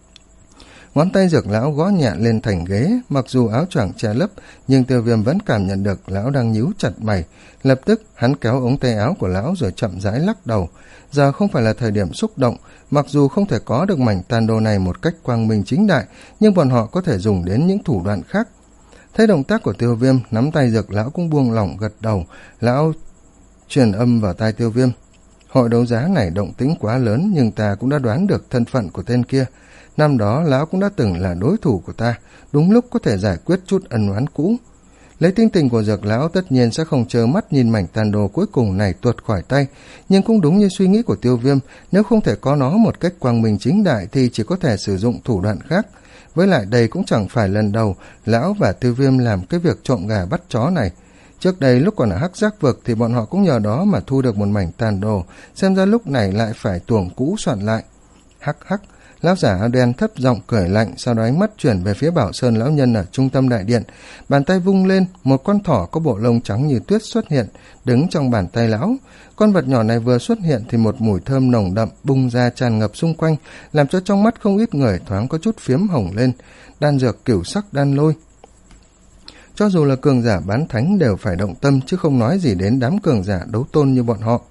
Ngón tay Dược lão gõ nhẹ lên thành ghế, mặc dù áo choàng che lấp, nhưng Tiêu Viêm vẫn cảm nhận được lão đang nhíu chặt mày. Lập tức hắn kéo ống tay áo của lão rồi chậm rãi lắc đầu. Giờ không phải là thời điểm xúc động, mặc dù không thể có được mảnh tàn đồ này một cách quang minh chính đại, nhưng bọn họ có thể dùng đến những thủ đoạn khác. Thấy động tác của Tiêu Viêm, nắm tay Dược lão cũng buông lỏng gật đầu. Lão truyền âm vào tai Tiêu Viêm. Hội đấu giá này động tĩnh quá lớn, nhưng ta cũng đã đoán được thân phận của tên kia. Năm đó lão cũng đã từng là đối thủ của ta, đúng lúc có thể giải quyết chút ân oán cũ. Lấy tinh tình của Dược lão tất nhiên sẽ không trơ mắt nhìn mảnh tàn đồ cuối cùng này tuột khỏi tay, nhưng cũng đúng như suy nghĩ của Tiêu Viêm, nếu không thể có nó một cách quang minh chính đại thì chỉ có thể sử dụng thủ đoạn khác. Với lại đây cũng chẳng phải lần đầu lão và Tiêu Viêm làm cái việc trộm gà bắt chó này. Trước đây lúc còn ở Hắc Giác Vực thì bọn họ cũng nhờ đó mà thu được một mảnh tàn đồ, xem ra lúc này lại phải tuồng cũ soạn lại. Hắc hắc, lão giả áo đen thấp giọng cười lạnh, sau đó ánh mắt chuyển về phía Bảo Sơn lão nhân ở trung tâm đại điện, bàn tay vung lên, một con thỏ có bộ lông trắng như tuyết xuất hiện, đứng trong bàn tay lão. Con vật nhỏ này vừa xuất hiện thì một mùi thơm nồng đậm bung ra tràn ngập xung quanh, làm cho trong mắt không ít người thoáng có chút phiếm hồng lên. Đan dược cửu sắc đan lôi. Cho dù là cường giả bán thánh đều phải động tâm, chứ không nói gì đến đám cường giả đấu tôn như bọn họ.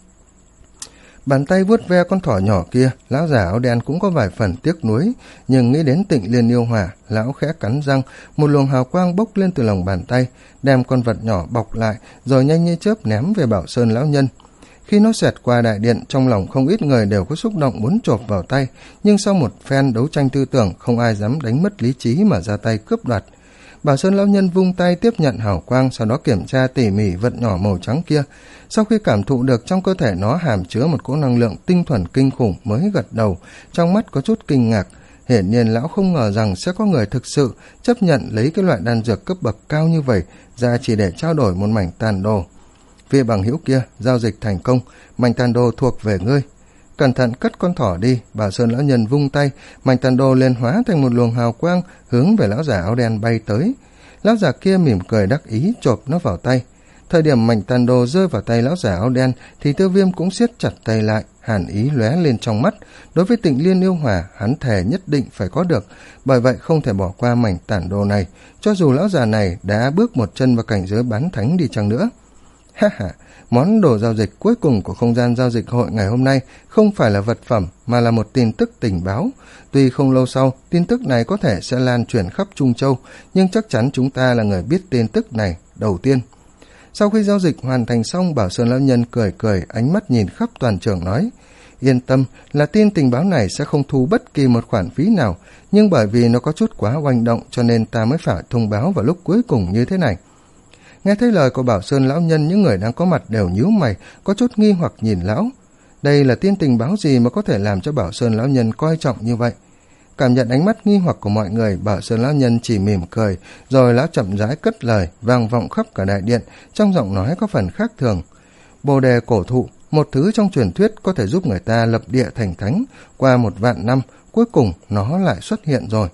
Bàn tay vuốt ve con thỏ nhỏ kia, lão giả áo đen cũng có vài phần tiếc nuối, nhưng nghĩ đến Tịnh Liên yêu hỏa, lão khẽ cắn răng, một luồng hào quang bốc lên từ lòng bàn tay, đem con vật nhỏ bọc lại, rồi nhanh như chớp ném về Bảo Sơn lão nhân. Khi nó xẹt qua đại điện, trong lòng không ít người đều có xúc động muốn chộp vào tay, nhưng sau một phen đấu tranh tư tưởng, không ai dám đánh mất lý trí mà ra tay cướp đoạt. Bảo Sơn lão nhân vung tay tiếp nhận hào quang, sau đó kiểm tra tỉ mỉ vật nhỏ màu trắng kia. Sau khi cảm thụ được trong cơ thể nó hàm chứa một cỗ năng lượng tinh thuần kinh khủng mới gật đầu, trong mắt có chút kinh ngạc. Hiển nhiên lão không ngờ rằng sẽ có người thực sự chấp nhận lấy cái loại đan dược cấp bậc cao như vậy ra chỉ để trao đổi một mảnh tàn đồ. Vì bằng hữu kia, giao dịch thành công, mảnh tàn đồ thuộc về ngươi. Cẩn thận cất con thỏ đi. Bảo Sơn lão nhân vung tay, mảnh tàn đồ liền hóa thành một luồng hào quang hướng về lão giả áo đen bay tới. Lão giả kia mỉm cười đắc ý chộp nó vào tay. Thời điểm mảnh tàn đồ rơi vào tay lão giả áo đen thì Tiêu Viêm cũng siết chặt tay lại, hàn ý lóe lên trong mắt. Đối với Tịnh Liên yêu hỏa, hắn thề nhất định phải có được, bởi vậy không thể bỏ qua mảnh tàn đồ này, cho dù lão già này đã bước một chân vào cảnh giới bán thánh đi chăng nữa. Ha ha, món đồ giao dịch cuối cùng của không gian giao dịch hội ngày hôm nay không phải là vật phẩm mà là một tin tức tình báo. Tuy không lâu sau, tin tức này có thể sẽ lan truyền khắp Trung Châu, nhưng chắc chắn chúng ta là người biết tin tức này đầu tiên. Sau khi giao dịch hoàn thành xong, Bảo Sơn lão nhân cười cười, ánh mắt nhìn khắp toàn trường nói: Yên tâm, là tin tình báo này sẽ không thu bất kỳ một khoản phí nào, nhưng bởi vì nó có chút quá oanh động cho nên ta mới phải thông báo vào lúc cuối cùng như thế này. Nghe thấy lời của Bảo Sơn lão nhân, những người đang có mặt đều nhíu mày, có chút nghi hoặc nhìn lão. Đây là tin tình báo gì mà có thể làm cho Bảo Sơn lão nhân coi trọng như vậy? Cảm nhận ánh mắt nghi hoặc của mọi người, Bảo Sơn lão nhân chỉ mỉm cười, rồi lão chậm rãi cất lời, vang vọng khắp cả đại điện, trong giọng nói có phần khác thường. Bồ đề cổ thụ, một thứ trong truyền thuyết có thể giúp người ta lập địa thành thánh, qua một vạn năm, cuối cùng nó lại xuất hiện rồi.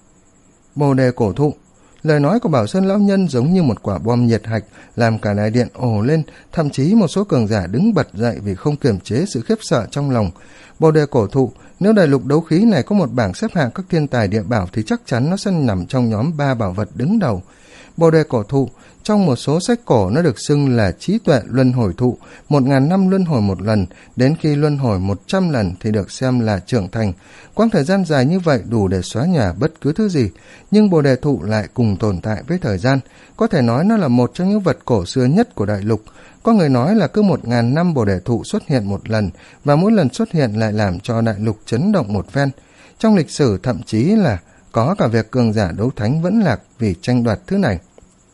Bồ đề cổ thụ. Lời nói của Bảo Sơn lão nhân giống như một quả bom nhiệt hạch, làm cả đại điện ồ lên, thậm chí một số cường giả đứng bật dậy vì không kiềm chế sự khiếp sợ trong lòng. Bồ đề cổ thụ, nếu đại lục đấu khí này có một bảng xếp hạng các thiên tài địa bảo thì chắc chắn nó sẽ nằm trong nhóm ba bảo vật đứng đầu. Bồ đề cổ thụ, trong một số sách cổ nó được xưng là trí tuệ luân hồi thụ, một ngàn năm luân hồi một lần, đến khi luân hồi một trăm lần thì được xem là trưởng thành. Quãng thời gian dài như vậy đủ để xóa nhòa bất cứ thứ gì, nhưng bồ đề thụ lại cùng tồn tại với thời gian. Có thể nói nó là một trong những vật cổ xưa nhất của đại lục. Có người nói là cứ một ngàn năm bồ đề thụ xuất hiện một lần, và mỗi lần xuất hiện lại làm cho đại lục chấn động một phen. Trong lịch sử thậm chí là có cả việc cường giả đấu thánh vẫn lạc vì tranh đoạt thứ này.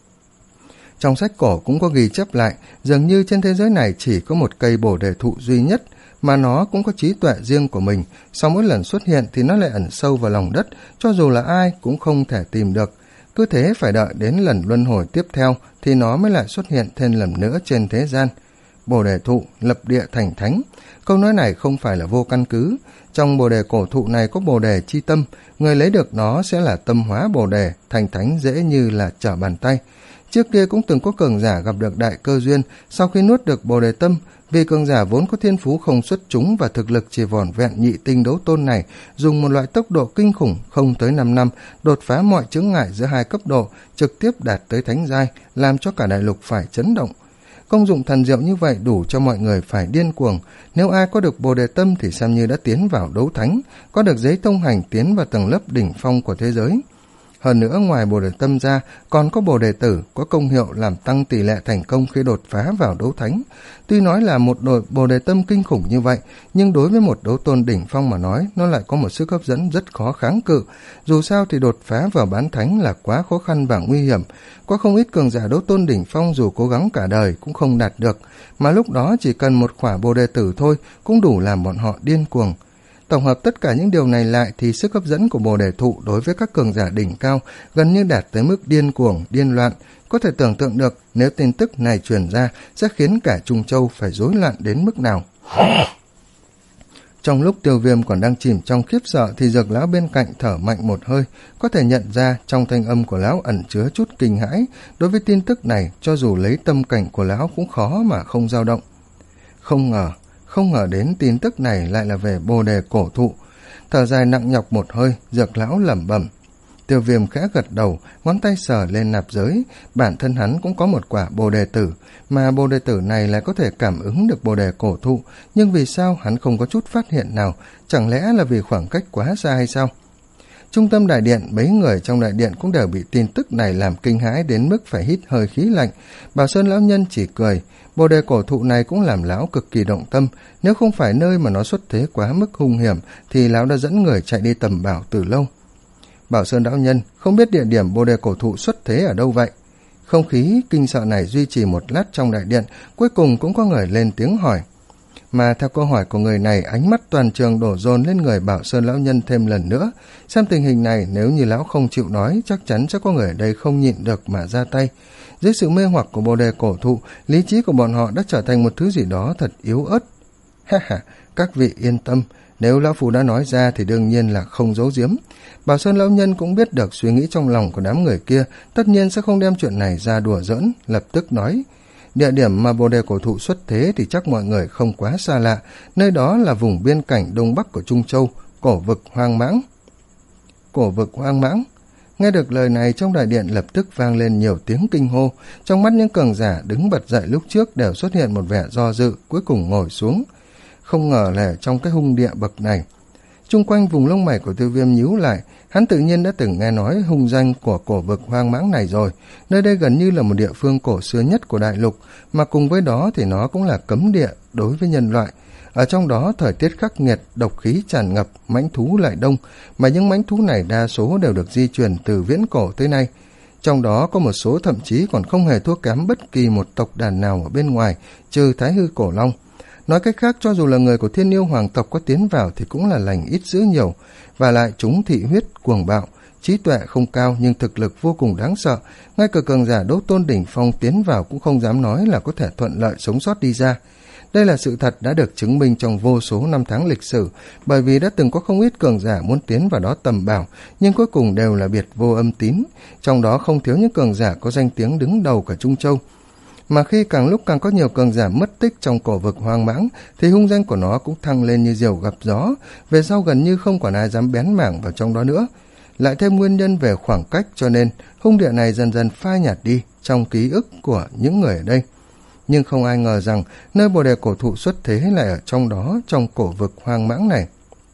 Trong sách cổ cũng có ghi chép lại, dường như trên thế giới này chỉ có một cây bồ đề thụ duy nhất, mà nó cũng có trí tuệ riêng của mình. Sau mỗi lần xuất hiện thì nó lại ẩn sâu vào lòng đất, cho dù là ai cũng không thể tìm được. Cứ thế phải đợi đến lần luân hồi tiếp theo thì nó mới lại xuất hiện thêm lần nữa trên thế gian. Bồ đề thụ, lập địa thành thánh. Câu nói này không phải là vô căn cứ. Trong bồ đề cổ thụ này có bồ đề chi tâm, người lấy được nó sẽ là tâm hóa bồ đề, thành thánh dễ như là trở bàn tay. Trước kia cũng từng có cường giả gặp được đại cơ duyên, sau khi nuốt được bồ đề tâm, vì cường giả vốn có thiên phú không xuất chúng và thực lực chỉ vỏn vẹn nhị tinh đấu tôn này, dùng một loại tốc độ kinh khủng không tới năm năm, đột phá mọi chướng ngại giữa hai cấp độ, trực tiếp đạt tới thánh giai, làm cho cả đại lục phải chấn động. Công dụng thần diệu như vậy đủ cho mọi người phải điên cuồng. Nếu ai có được bồ đề tâm thì xem như đã tiến vào đấu thánh, có được giấy thông hành tiến vào tầng lớp đỉnh phong của thế giới. Hơn nữa, ngoài bồ đề tâm ra, còn có bồ đề tử, có công hiệu làm tăng tỷ lệ thành công khi đột phá vào đấu thánh. Tuy nói là một đội bồ đề tâm kinh khủng như vậy, nhưng đối với một đấu tôn đỉnh phong mà nói, nó lại có một sức hấp dẫn rất khó kháng cự. Dù sao thì đột phá vào bán thánh là quá khó khăn và nguy hiểm. Có không ít cường giả đấu tôn đỉnh phong dù cố gắng cả đời cũng không đạt được, mà lúc đó chỉ cần một khỏa bồ đề tử thôi cũng đủ làm bọn họ điên cuồng. Tổng hợp tất cả những điều này lại thì sức hấp dẫn của bồ đề thụ đối với các cường giả đỉnh cao gần như đạt tới mức điên cuồng, điên loạn. Có thể tưởng tượng được nếu tin tức này truyền ra sẽ khiến cả Trung Châu phải rối loạn đến mức nào. Trong lúc Tiêu Viêm còn đang chìm trong khiếp sợ thì Dược lão bên cạnh thở mạnh một hơi, có thể nhận ra trong thanh âm của lão ẩn chứa chút kinh hãi. Đối với tin tức này, cho dù lấy tâm cảnh của lão cũng khó mà không dao động. Không ngờ, không ngờ đến tin tức này lại là về bồ đề cổ thụ. Thở dài nặng nhọc một hơi, Dược lão lẩm bẩm. Tiêu Viêm khẽ gật đầu, ngón tay sờ lên nạp giới. Bản thân hắn cũng có một quả bồ đề tử, mà bồ đề tử này lại có thể cảm ứng được bồ đề cổ thụ, nhưng vì sao hắn không có chút phát hiện nào? Chẳng lẽ là vì khoảng cách quá xa hay sao? Trung tâm đại điện, mấy người trong đại điện cũng đều bị tin tức này làm kinh hãi đến mức phải hít hơi khí lạnh. Bảo Sơn lão nhân chỉ cười, bồ đề cổ thụ này cũng làm lão cực kỳ động tâm, nếu không phải nơi mà nó xuất thế quá mức hung hiểm thì lão đã dẫn người chạy đi tầm bảo từ lâu. Bảo Sơn lão nhân, không biết địa điểm bồ đề cổ thụ xuất thế ở đâu vậy? Không khí kinh sợ này duy trì một lát trong đại điện, cuối cùng cũng có người lên tiếng hỏi. Mà theo câu hỏi của người này, ánh mắt toàn trường đổ dồn lên người Bảo Sơn lão nhân thêm lần nữa. Xem tình hình này, nếu như lão không chịu nói, chắc chắn sẽ có người ở đây không nhịn được mà ra tay. Dưới sự mê hoặc của bồ đề cổ thụ, lý trí của bọn họ đã trở thành một thứ gì đó thật yếu ớt. Ha ha, các vị yên tâm, nếu lão phù đã nói ra thì đương nhiên là không giấu giếm. Bảo Sơn lão nhân cũng biết được suy nghĩ trong lòng của đám người kia, tất nhiên sẽ không đem chuyện này ra đùa giỡn, lập tức nói. Địa điểm mà bồ đề cổ thụ xuất thế thì chắc mọi người không quá xa lạ, nơi đó là vùng biên cảnh đông bắc của Trung Châu, cổ vực hoang mãng. Cổ vực hoang mãng. Nghe được lời này, trong đại điện lập tức vang lên nhiều tiếng kinh hô, trong mắt những cường giả đứng bật dậy lúc trước đều xuất hiện một vẻ do dự, cuối cùng ngồi xuống. Không ngờ là trong cái hung địa bậc này. Chung quanh vùng lông mày của Tiêu Viêm nhíu lại, hắn tự nhiên đã từng nghe nói hung danh của cổ vực hoang mãng này rồi. Nơi đây gần như là một địa phương cổ xưa nhất của đại lục, mà cùng với đó thì nó cũng là cấm địa đối với nhân loại. Ở trong đó thời tiết khắc nghiệt, độc khí tràn ngập, mãnh thú lại đông, mà những mãnh thú này đa số đều được di truyền từ viễn cổ tới nay. Trong đó có một số thậm chí còn không hề thua kém bất kỳ một tộc đàn nào ở bên ngoài, trừ Thái Hư Cổ Long. Nói cách khác, cho dù là người của Thiên Yêu Hoàng tộc có tiến vào thì cũng là lành ít dữ nhiều, và lại chúng thị huyết cuồng bạo, trí tuệ không cao nhưng thực lực vô cùng đáng sợ, ngay cả cường giả đấu tôn đỉnh phong tiến vào cũng không dám nói là có thể thuận lợi sống sót đi ra. Đây là sự thật đã được chứng minh trong vô số năm tháng lịch sử, bởi vì đã từng có không ít cường giả muốn tiến vào đó tầm bảo, nhưng cuối cùng đều là biệt vô âm tín, trong đó không thiếu những cường giả có danh tiếng đứng đầu cả Trung Châu. Mà khi càng lúc càng có nhiều cường giả mất tích trong cổ vực hoang mãng thì hung danh của nó cũng thăng lên như diều gặp gió, về sau gần như không còn ai dám bén mảng vào trong đó nữa. Lại thêm nguyên nhân về khoảng cách, cho nên hung địa này dần dần phai nhạt đi trong ký ức của những người ở đây. Nhưng không ai ngờ rằng nơi bồ đề cổ thụ xuất thế lại ở trong đó, trong cổ vực hoang mãng này.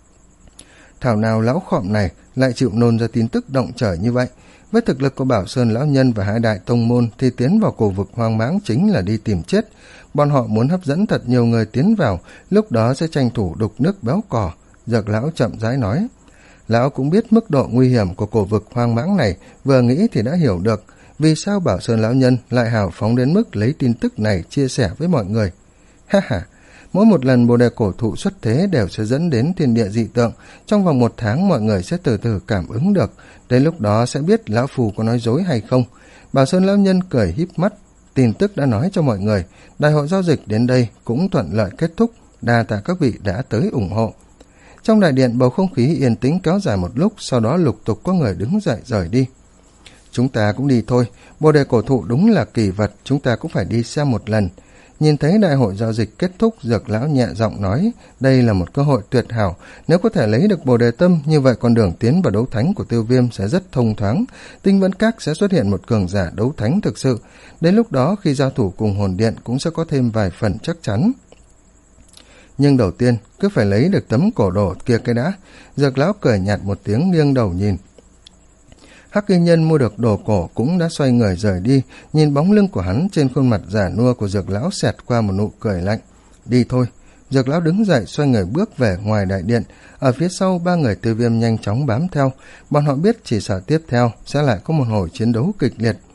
Thảo nào lão khọm này lại chịu nôn ra tin tức động trời như vậy. Với thực lực của Bảo Sơn lão nhân và hai đại tông môn thì tiến vào cổ vực hoang mãng chính là đi tìm chết. Bọn họ muốn hấp dẫn thật nhiều người tiến vào, lúc đó sẽ tranh thủ đục nước béo cò. Dược lão chậm rãi nói. Lão cũng biết mức độ nguy hiểm của cổ vực hoang mãng này, vừa nghĩ thì đã hiểu được vì sao Bảo Sơn lão nhân lại hào phóng đến mức lấy tin tức này chia sẻ với mọi người. Ha ha, mỗi một lần bồ đề cổ thụ xuất thế đều sẽ dẫn đến thiên địa dị tượng, trong vòng một tháng mọi người sẽ từ từ cảm ứng được, đến lúc đó sẽ biết lão phù có nói dối hay không. Bảo Sơn lão nhân cười híp mắt, tin tức đã nói cho mọi người, đại hội giao dịch đến đây cũng thuận lợi kết thúc, đa tạ các vị đã tới ủng hộ. Trong đại điện bầu không khí yên tĩnh kéo dài một lúc, sau đó lục tục có người đứng dậy rời đi. Chúng ta cũng đi thôi, bồ đề cổ thụ đúng là kỳ vật, chúng ta cũng phải đi xem một lần. Nhìn thấy đại hội giao dịch kết thúc, Dược lão nhẹ giọng nói, đây là một cơ hội tuyệt hảo, nếu có thể lấy được bồ đề tâm, như vậy con đường tiến vào đấu thánh của Tiêu Viêm sẽ rất thông thoáng, Tinh Vân Các sẽ xuất hiện một cường giả đấu thánh thực sự, đến lúc đó khi giao thủ cùng hồn điện cũng sẽ có thêm vài phần chắc chắn. Nhưng đầu tiên, cứ phải lấy được tấm cổ đồ kia cái đã. Dược lão cười nhạt một tiếng, nghiêng đầu nhìn. Hắc Y Nhân mua được đồ cổ cũng đã xoay người rời đi, nhìn bóng lưng của hắn, trên khuôn mặt già nua của Dược lão xẹt qua một nụ cười lạnh. Đi thôi. Dược lão đứng dậy xoay người bước về ngoài đại điện, ở phía sau ba người Tiêu Viêm nhanh chóng bám theo, bọn họ biết chỉ sợ tiếp theo sẽ lại có một hồi chiến đấu kịch liệt.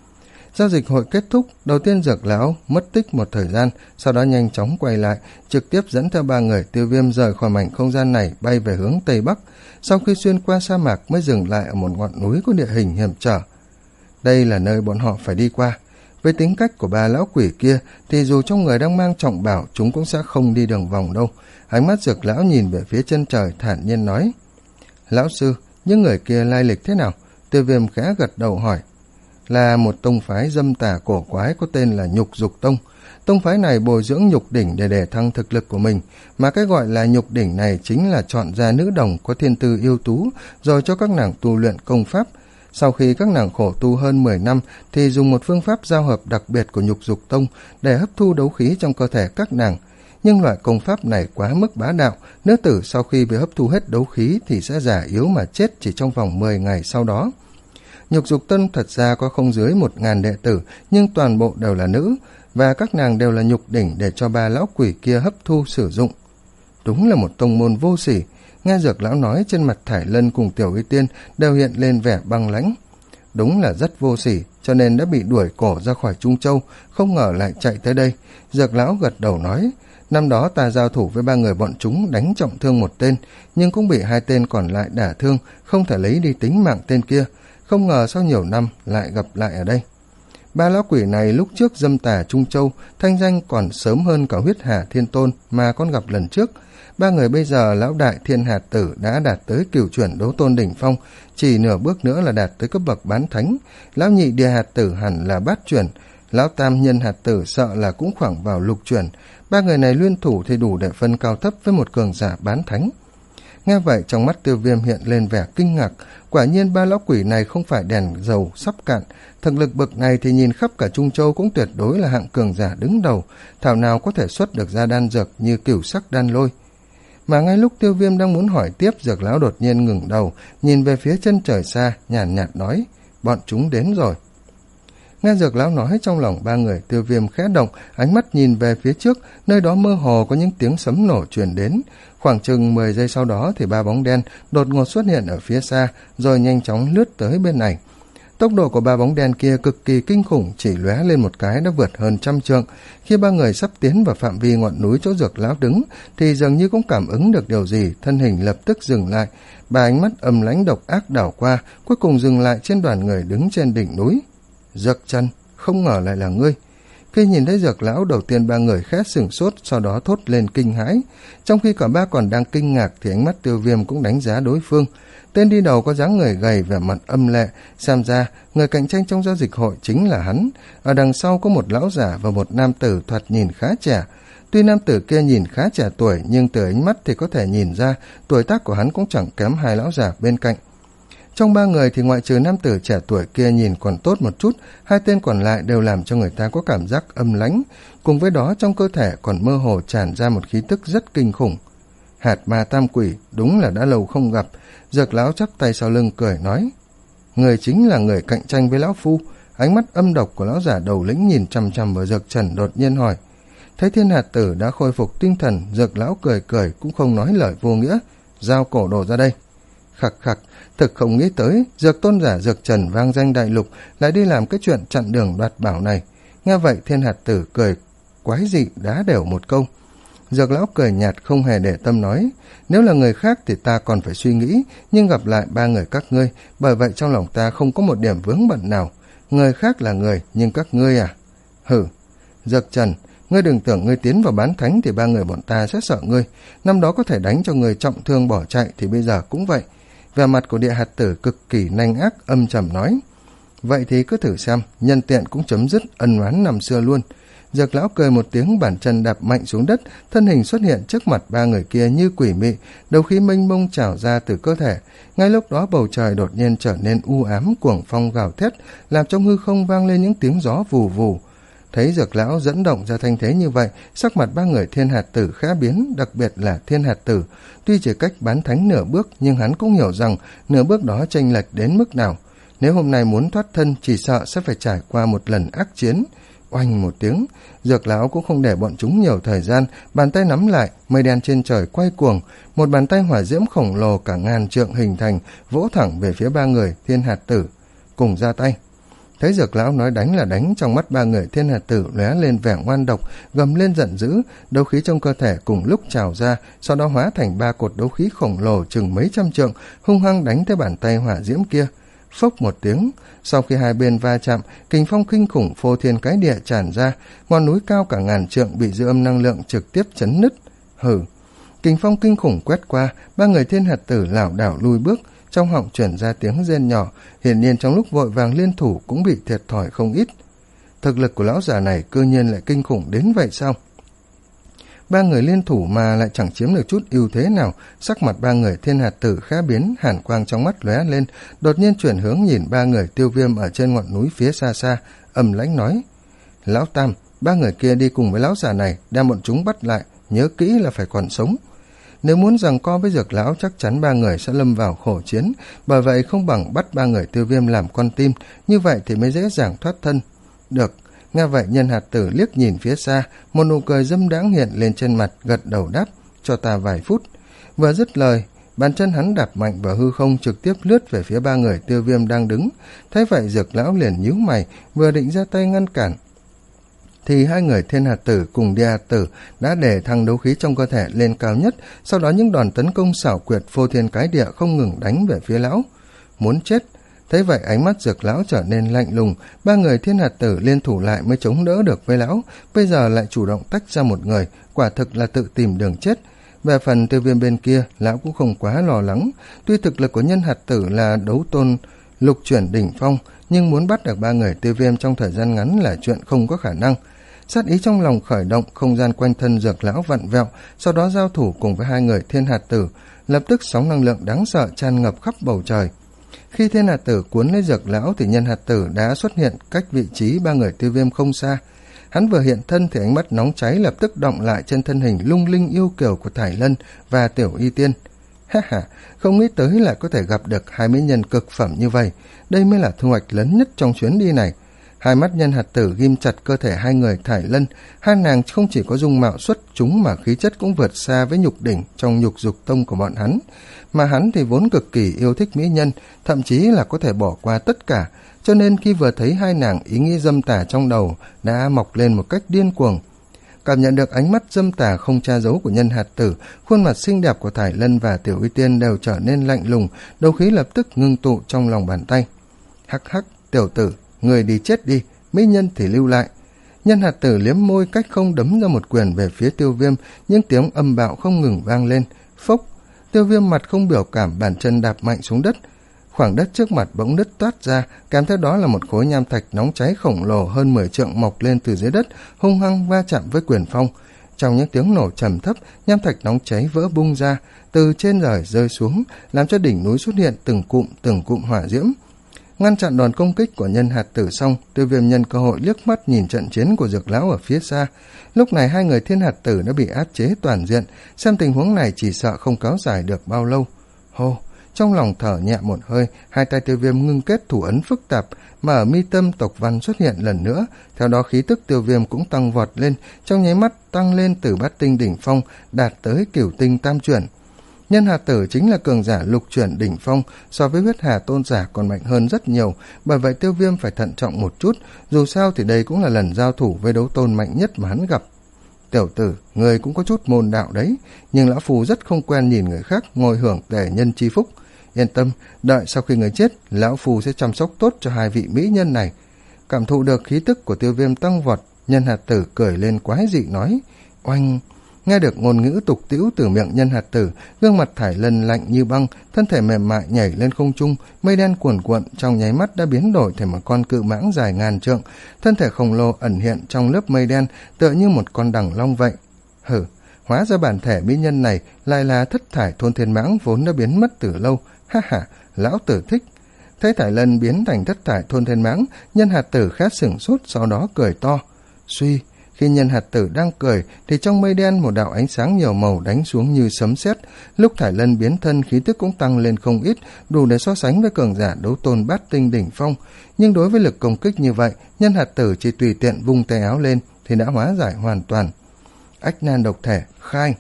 Giao dịch hội kết thúc, đầu tiên Dược lão mất tích một thời gian, sau đó nhanh chóng quay lại, trực tiếp dẫn theo ba người Tiêu Viêm rời khỏi mảnh không gian này, bay về hướng Tây Bắc. Sau khi xuyên qua sa mạc mới dừng lại ở một ngọn núi có địa hình hiểm trở. Đây là nơi bọn họ phải đi qua. Với tính cách của ba lão quỷ kia thì dù trong người đang mang trọng bảo, chúng cũng sẽ không đi đường vòng đâu. Ánh mắt Dược lão nhìn về phía chân trời, thản nhiên nói: Lão sư, những người kia lai lịch thế nào? Tiêu Viêm khẽ gật đầu hỏi. Là một tông phái dâm tà cổ quái có tên là Nhục Dục Tông. Tông phái này bồi dưỡng nhục đỉnh để đề thăng thực lực của mình, mà cái gọi là nhục đỉnh này chính là chọn ra nữ đồng có thiên tư ưu tú, rồi cho các nàng tu luyện công pháp. Sau khi các nàng khổ tu hơn mười năm thì dùng một phương pháp giao hợp đặc biệt của Nhục Dục Tông để hấp thu đấu khí trong cơ thể các nàng. Nhưng loại công pháp này quá mức bá đạo, nữ tử sau khi bị hấp thu hết đấu khí thì sẽ già yếu mà chết chỉ trong vòng mười ngày sau đó. Nhục Dục Tông thật ra có không dưới một ngàn đệ tử, nhưng toàn bộ đều là nữ, và các nàng đều là nhục đỉnh để cho ba lão quỷ kia hấp thu sử dụng. Đúng là một tông môn vô sỉ. Nghe Dược lão nói, trên mặt Thải Lân cùng Tiểu Y Tiên đều hiện lên vẻ băng lãnh. Đúng là rất vô sỉ, cho nên đã bị đuổi cổ ra khỏi Trung Châu, không ngờ lại chạy tới đây. Dược lão gật đầu nói: Năm đó ta giao thủ với ba người bọn chúng, đánh trọng thương một tên, nhưng cũng bị hai tên còn lại đả thương, không thể lấy đi tính mạng tên kia. Không ngờ sau nhiều năm lại gặp lại ở đây. Ba lão quỷ này lúc trước dâm tà Trung Châu, thanh danh còn sớm hơn cả Huyết Hà Thiên Tôn mà con gặp lần trước. Ba người bây giờ lão đại Thiên Hạt Tử đã đạt tới cửu chuyển đấu tôn đỉnh phong, chỉ nửa bước nữa là đạt tới cấp bậc bán thánh. Lão nhị Địa Hạt Tử hẳn là bát chuyển, lão tam Nhân Hạt Tử sợ là cũng khoảng vào lục chuyển. Ba người này liên thủ thì đủ để phân cao thấp với một cường giả bán thánh. Nghe vậy trong mắt Tiêu Viêm hiện lên vẻ kinh ngạc. Quả nhiên ba lão quỷ này không phải đèn dầu sắp cạn. Thực lực bậc này thì nhìn khắp cả Trung Châu cũng tuyệt đối là hạng cường giả đứng đầu, thảo nào có thể xuất được ra đan dược như cửu sắc đan lôi. Mà ngay lúc Tiêu Viêm đang muốn hỏi tiếp, Dược lão đột nhiên ngừng đầu, nhìn về phía chân trời xa, nhàn nhạt, nhạt nói: Bọn chúng đến rồi. Nghe Dược lão nói, trong lòng ba người Tiêu Viêm khẽ động, ánh mắt nhìn về phía trước, nơi đó mơ hồ có những tiếng sấm nổ truyền đến. Khoảng chừng mười giây sau đó thì ba bóng đen đột ngột xuất hiện ở phía xa, rồi nhanh chóng lướt tới bên này. Tốc độ của ba bóng đen kia cực kỳ kinh khủng, chỉ lóe lên một cái đã vượt hơn trăm trượng. Khi ba người sắp tiến vào phạm vi ngọn núi chỗ Dược lão đứng, thì dường như cũng cảm ứng được điều gì, thân hình lập tức dừng lại. Ba ánh mắt âm lãnh độc ác đảo qua, cuối cùng dừng lại trên đoàn người đứng trên đỉnh núi. Dược Chân, không ngờ lại là ngươi. Khi nhìn thấy Dược lão, đầu tiên ba người khẽ sửng sốt, sau đó thốt lên kinh hãi. Trong khi cả ba còn đang kinh ngạc thì ánh mắt Tiêu Viêm cũng đánh giá đối phương. Tên đi đầu có dáng người gầy, vẻ mặt âm lệ, xem ra người cạnh tranh trong giao dịch hội chính là hắn. Ở đằng sau có một lão giả và một nam tử thoạt nhìn khá trẻ. Tuy nam tử kia nhìn khá trẻ tuổi, nhưng từ ánh mắt thì có thể nhìn ra tuổi tác của hắn cũng chẳng kém hai lão giả bên cạnh. Trong ba người thì ngoại trừ nam tử trẻ tuổi kia nhìn còn tốt một chút, hai tên còn lại đều làm cho người ta có cảm giác âm lãnh. Cùng với đó trong cơ thể còn mơ hồ tràn ra một khí tức rất kinh khủng. Hạt ma tam quỷ, đúng là đã lâu không gặp. Dược lão chắp tay sau lưng cười nói: Người chính là người cạnh tranh với lão phu. Ánh mắt âm độc của lão giả đầu lĩnh nhìn chằm chằm vào Dược Trần, đột nhiên hỏi. Thấy Thiên Hạt Tử đã khôi phục tinh thần, Dược lão cười cười cũng không nói lời vô nghĩa: Giao cổ đồ ra đây. Khặc khặc, thực không nghĩ tới Dược tôn giả Dược Trần vang danh đại lục lại đi làm cái chuyện chặn đường đoạt bảo này. Nghe vậy Thiên Hạt Tử cười quái dị đá đều một câu. Dược lão cười nhạt không hề để tâm nói: Nếu là người khác thì ta còn phải suy nghĩ, nhưng gặp lại ba người các ngươi, bởi vậy trong lòng ta không có một điểm vướng bận nào. Người khác là người, nhưng các ngươi à? Hử! Dược Trần, ngươi đừng tưởng ngươi tiến vào bán thánh thì ba người bọn ta sẽ sợ ngươi. Năm đó có thể đánh cho ngươi trọng thương bỏ chạy thì bây giờ cũng vậy. Vẻ mặt của Địa Hạt Tử cực kỳ nanh ác, âm trầm nói: Vậy thì cứ thử xem, nhân tiện cũng chấm dứt ân oán năm xưa luôn. Dược lão cười một tiếng, bàn chân đạp mạnh xuống đất, thân hình xuất hiện trước mặt ba người kia như quỷ mị, đầu khí mênh mông trào ra từ cơ thể. Ngay lúc đó bầu trời đột nhiên trở nên u ám, cuồng phong gào thét, làm trong hư không vang lên những tiếng gió vù vù. Thấy Dược lão dẫn động ra thanh thế như vậy, sắc mặt ba người Thiên Hạt Tử khẽ biến, đặc biệt là Thiên Hạt Tử. Tuy chỉ cách bán thánh nửa bước, nhưng hắn cũng hiểu rằng nửa bước đó chênh lệch đến mức nào. Nếu hôm nay muốn thoát thân, chỉ sợ sẽ phải trải qua một lần ác chiến. Oanh một tiếng, Dược lão cũng không để bọn chúng nhiều thời gian, bàn tay nắm lại, mây đen trên trời quay cuồng, một bàn tay hỏa diễm khổng lồ cả ngàn trượng hình thành, vỗ thẳng về phía ba người Thiên Hạt Tử. Cùng ra tay. Thấy Dược lão nói đánh là đánh, trong mắt ba người Thiên Hạt Tử lóe lên vẻ ngoan độc, gầm lên giận dữ, đấu khí trong cơ thể cùng lúc trào ra, sau đó hóa thành ba cột đấu khí khổng lồ chừng mấy trăm trượng, hung hăng đánh tới bàn tay hỏa diễm kia. Phốc một tiếng, sau khi hai bên va chạm, kình phong kinh khủng phô thiên cái địa tràn ra, ngọn núi cao cả ngàn trượng bị dư âm năng lượng trực tiếp chấn nứt. Hừ, kình phong kinh khủng quét qua, ba người Thiên Hạt Tử lảo đảo lui bước, trong họng chuyển ra tiếng rên nhỏ, hiển nhiên trong lúc vội vàng liên thủ cũng bị thiệt thòi không ít. Thực lực của lão già này cư nhiên lại kinh khủng đến vậy sao? Ba người liên thủ mà lại chẳng chiếm được chút ưu thế nào. Sắc mặt ba người Thiên Hạt Tử khẽ biến, hàn quang trong mắt lóe lên, đột nhiên chuyển hướng nhìn ba người Tiêu Viêm ở trên ngọn núi phía xa xa, ầm lãnh nói: Lão Tam, ba người kia đi cùng với lão già này, đem bọn chúng bắt lại, nhớ kỹ là phải còn sống. Nếu muốn giằng co với Dược lão, chắc chắn ba người sẽ lâm vào khổ chiến, bởi vậy không bằng bắt ba người Tiêu Viêm làm con tin, như vậy thì mới dễ dàng thoát thân. Được. Nghe vậy, Nhân Hạt Tử liếc nhìn phía xa, một nụ cười dâm đãng hiện lên trên mặt, gật đầu đáp: Cho ta vài phút. Vừa dứt lời, bàn chân hắn đạp mạnh vào hư không, trực tiếp lướt về phía ba người Tiêu Viêm đang đứng. Thấy vậy, Dược lão liền nhíu mày, vừa định ra tay ngăn cản, thì hai người Thiên Hạt Tử cùng Địa Hạt Tử đã để thăng đấu khí trong cơ thể lên cao nhất, sau đó những đòn tấn công xảo quyệt phô thiên cái địa không ngừng đánh về phía lão. Muốn chết. Thấy vậy, ánh mắt Dược lão trở nên lạnh lùng, ba người Thiên Hạt Tử liên thủ lại mới chống đỡ được với lão, bây giờ lại chủ động tách ra một người, quả thực là tự tìm đường chết. Về phần Tiêu Viêm bên kia, lão cũng không quá lo lắng, tuy thực lực của Nhân Hạt Tử là đấu tôn lục chuyển đỉnh phong, nhưng muốn bắt được ba người Tiêu Viêm trong thời gian ngắn là chuyện không có khả năng. Sát ý trong lòng khởi động, không gian quanh thân Dược lão vặn vẹo, sau đó giao thủ cùng với hai người Thiên Hạt Tử, lập tức sóng năng lượng đáng sợ tràn ngập khắp bầu trời. Khi Thiên Hạt Tử cuốn lấy Dược lão thì Nhân Hạt Tử đã xuất hiện cách vị trí ba người Tiêu Viêm không xa. Hắn vừa hiện thân thì ánh mắt nóng cháy lập tức động lại trên thân hình lung linh yêu kiều của Thải Lân và Tiểu Y Tiên. Ha ha, không nghĩ tới là có thể gặp được hai mỹ nhân cực phẩm như vậy, đây mới là thu hoạch lớn nhất trong chuyến đi này. Hai mắt Nhân Hạt Tử ghim chặt cơ thể hai người Thải Lân, hai nàng không chỉ có dung mạo xuất chúng mà khí chất cũng vượt xa với nhục đỉnh trong nhục dục tông của bọn hắn, mà hắn thì vốn cực kỳ yêu thích mỹ nhân, thậm chí là có thể bỏ qua tất cả, cho nên khi vừa thấy hai nàng, ý nghĩ dâm tà trong đầu đã mọc lên một cách điên cuồng. Cảm nhận được ánh mắt dâm tà không che giấu của Nhân Hạt Tử, khuôn mặt xinh đẹp của Thải Lân và Tiểu Y Tiên đều trở nên lạnh lùng, đấu khí lập tức ngưng tụ trong lòng bàn tay. Hắc hắc, tiểu tử, người đi chết đi, mỹ nhân thì lưu lại. Nhân Hạt Tử liếm môi cách không đấm ra một quyền về phía Tiêu Viêm, những tiếng âm bạo không ngừng vang lên. Phốc, Tiêu Viêm mặt không biểu cảm, bàn chân đạp mạnh xuống đất. Khoảng đất trước mặt bỗng nứt toát ra, kèm theo đó là một khối nham thạch nóng cháy khổng lồ hơn mười trượng mọc lên từ dưới đất, hung hăng va chạm với quyền phong. Trong những tiếng nổ trầm thấp, nham thạch nóng cháy vỡ bung ra, từ trên trời rơi xuống, làm cho đỉnh núi xuất hiện từng cụm từng cụm hỏa diễm. Ngăn chặn đòn công kích của Nhân Hạt Tử xong, Tiêu Viêm nhân cơ hội liếc mắt nhìn trận chiến của Dược lão ở phía xa. Lúc này hai người Thiên Hạt Tử đã bị áp chế toàn diện, xem tình huống này chỉ sợ không kéo dài được bao lâu. Hô, trong lòng thở nhẹ một hơi, hai tay Tiêu Viêm ngưng kết thủ ấn phức tạp, mà ở mi tâm tộc văn xuất hiện lần nữa, theo đó khí tức Tiêu Viêm cũng tăng vọt lên, trong nháy mắt tăng lên từ bát tinh đỉnh phong đạt tới cửu tinh tam chuyển. Nhân Hạt Tử chính là cường giả lục chuyển đỉnh phong, so với huyết hà tôn giả còn mạnh hơn rất nhiều, bởi vậy Tiêu Viêm phải thận trọng một chút, dù sao thì đây cũng là lần giao thủ với đấu tôn mạnh nhất mà hắn gặp. Tiểu tử, người cũng có chút môn đạo đấy, nhưng lão phù rất không quen nhìn người khác ngồi hưởng tề nhân chi phúc. Yên tâm, đợi sau khi người chết, lão phù sẽ chăm sóc tốt cho hai vị mỹ nhân này. Cảm thụ được khí tức của Tiêu Viêm tăng vọt, Nhân Hạt Tử cười lên quái dị nói: Oanh! Nghe được ngôn ngữ tục tĩu từ miệng Nhân Hạt Tử, gương mặt Thải Lân lạnh như băng, thân thể mềm mại nhảy lên không trung, mây đen cuồn cuộn trong nháy mắt đã biến đổi thành một con cự mãng dài ngàn trượng, thân thể khổng lồ ẩn hiện trong lớp mây đen, tựa như một con đằng long vậy. Hử, hóa ra bản thể mỹ nhân này lại là Thất Thải Thôn Thiên Mãng vốn đã biến mất từ lâu. Ha ha, lão tử thích. Thấy Thải Lân biến thành Thất Thải Thôn Thiên Mãng, Nhân Hạt Tử khẽ sửng sốt, sau đó cười to. Suy, khi Nhân Hạt Tử đang cười thì trong mây đen một đạo ánh sáng nhiều màu đánh xuống như sấm sét. Lúc Thải Lân biến thân, khí tức cũng tăng lên không ít, đủ để so sánh với cường giả đấu tôn bát tinh đỉnh phong. Nhưng đối với lực công kích như vậy, Nhân Hạt Tử chỉ tùy tiện vung tay áo lên thì đã hóa giải hoàn toàn. Ách nan độc thể khai.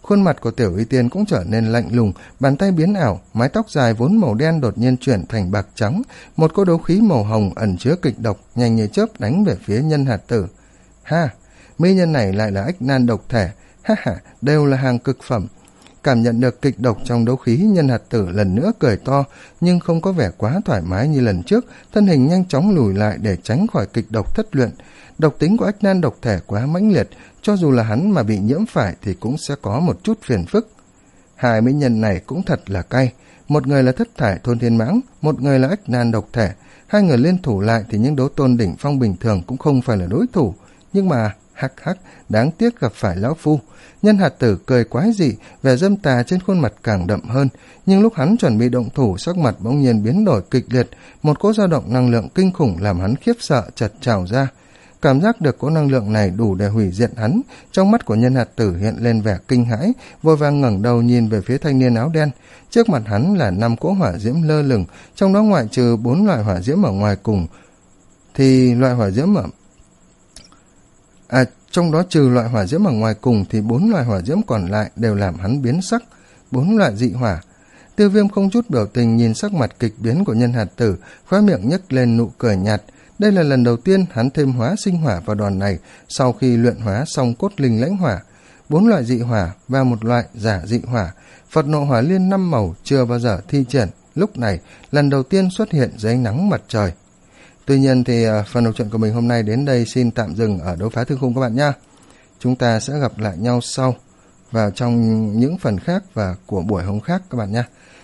Khuôn mặt của Tiểu Y Tiên cũng trở nên lạnh lùng, bàn tay biến ảo, mái tóc dài vốn màu đen đột nhiên chuyển thành bạc trắng, một cỗ đấu khí màu hồng ẩn chứa kịch độc nhanh như chớp đánh về phía Nhân Hạt Tử. Ha, mỹ nhân này lại là ách nan độc thể, ha ha, đều là hàng cực phẩm. Cảm nhận được kịch độc trong đấu khí, Nhân Hạt Tử lần nữa cười to, nhưng không có vẻ quá thoải mái như lần trước, thân hình nhanh chóng lùi lại để tránh khỏi kịch độc thất luyện. Độc tính của ách nan độc thể quá mãnh liệt, cho dù là hắn mà bị nhiễm phải thì cũng sẽ có một chút phiền phức. Hai mỹ nhân này cũng thật là cay, một người là Thất Thải Thôn Thiên Mãng, một người là ách nan độc thể. Hai người liên thủ lại thì những đấu tôn đỉnh phong bình thường cũng không phải là đối thủ, nhưng mà hắc hắc, đáng tiếc gặp phải lão phu. Nhân Hạt Tử cười quái dị, vẻ dâm tà trên khuôn mặt càng đậm hơn, nhưng lúc hắn chuẩn bị động thủ, sắc mặt bỗng nhiên biến đổi kịch liệt, một cỗ dao động năng lượng kinh khủng làm hắn khiếp sợ chợt trào ra. Cảm giác được cỗ năng lượng này đủ để hủy diệt hắn, trong mắt của Nhân Hạt Tử hiện lên vẻ kinh hãi, vội vàng ngẩng đầu nhìn về phía thanh niên áo đen. Trước mặt hắn là năm cỗ hỏa diễm lơ lửng, trong đó ngoại trừ bốn loại hỏa diễm ở ngoài cùng thì loại hỏa diễm ở À, trong đó trừ loại hỏa diễm ở ngoài cùng thì bốn loại hỏa diễm còn lại đều làm hắn biến sắc, bốn loại dị hỏa. Tiêu Viêm không chút biểu tình nhìn sắc mặt kịch biến của Nhân Hạt Tử, khóe miệng nhếch lên nụ cười nhạt. Đây là lần đầu tiên hắn thêm hóa sinh hỏa vào đòn này sau khi luyện hóa xong cốt linh lãnh hỏa. Bốn loại dị hỏa và một loại giả dị hỏa, Phật nộ hỏa liên năm màu chưa bao giờ thi triển, lúc này lần đầu tiên xuất hiện dưới ánh nắng mặt trời. Tuy nhiên thì uh, phần đọc truyện của mình hôm nay đến đây xin tạm dừng ở Đấu Phá Thương Khung các bạn nhé. Chúng ta sẽ gặp lại nhau sau vào trong những phần khác và của buổi hôm khác các bạn nhé.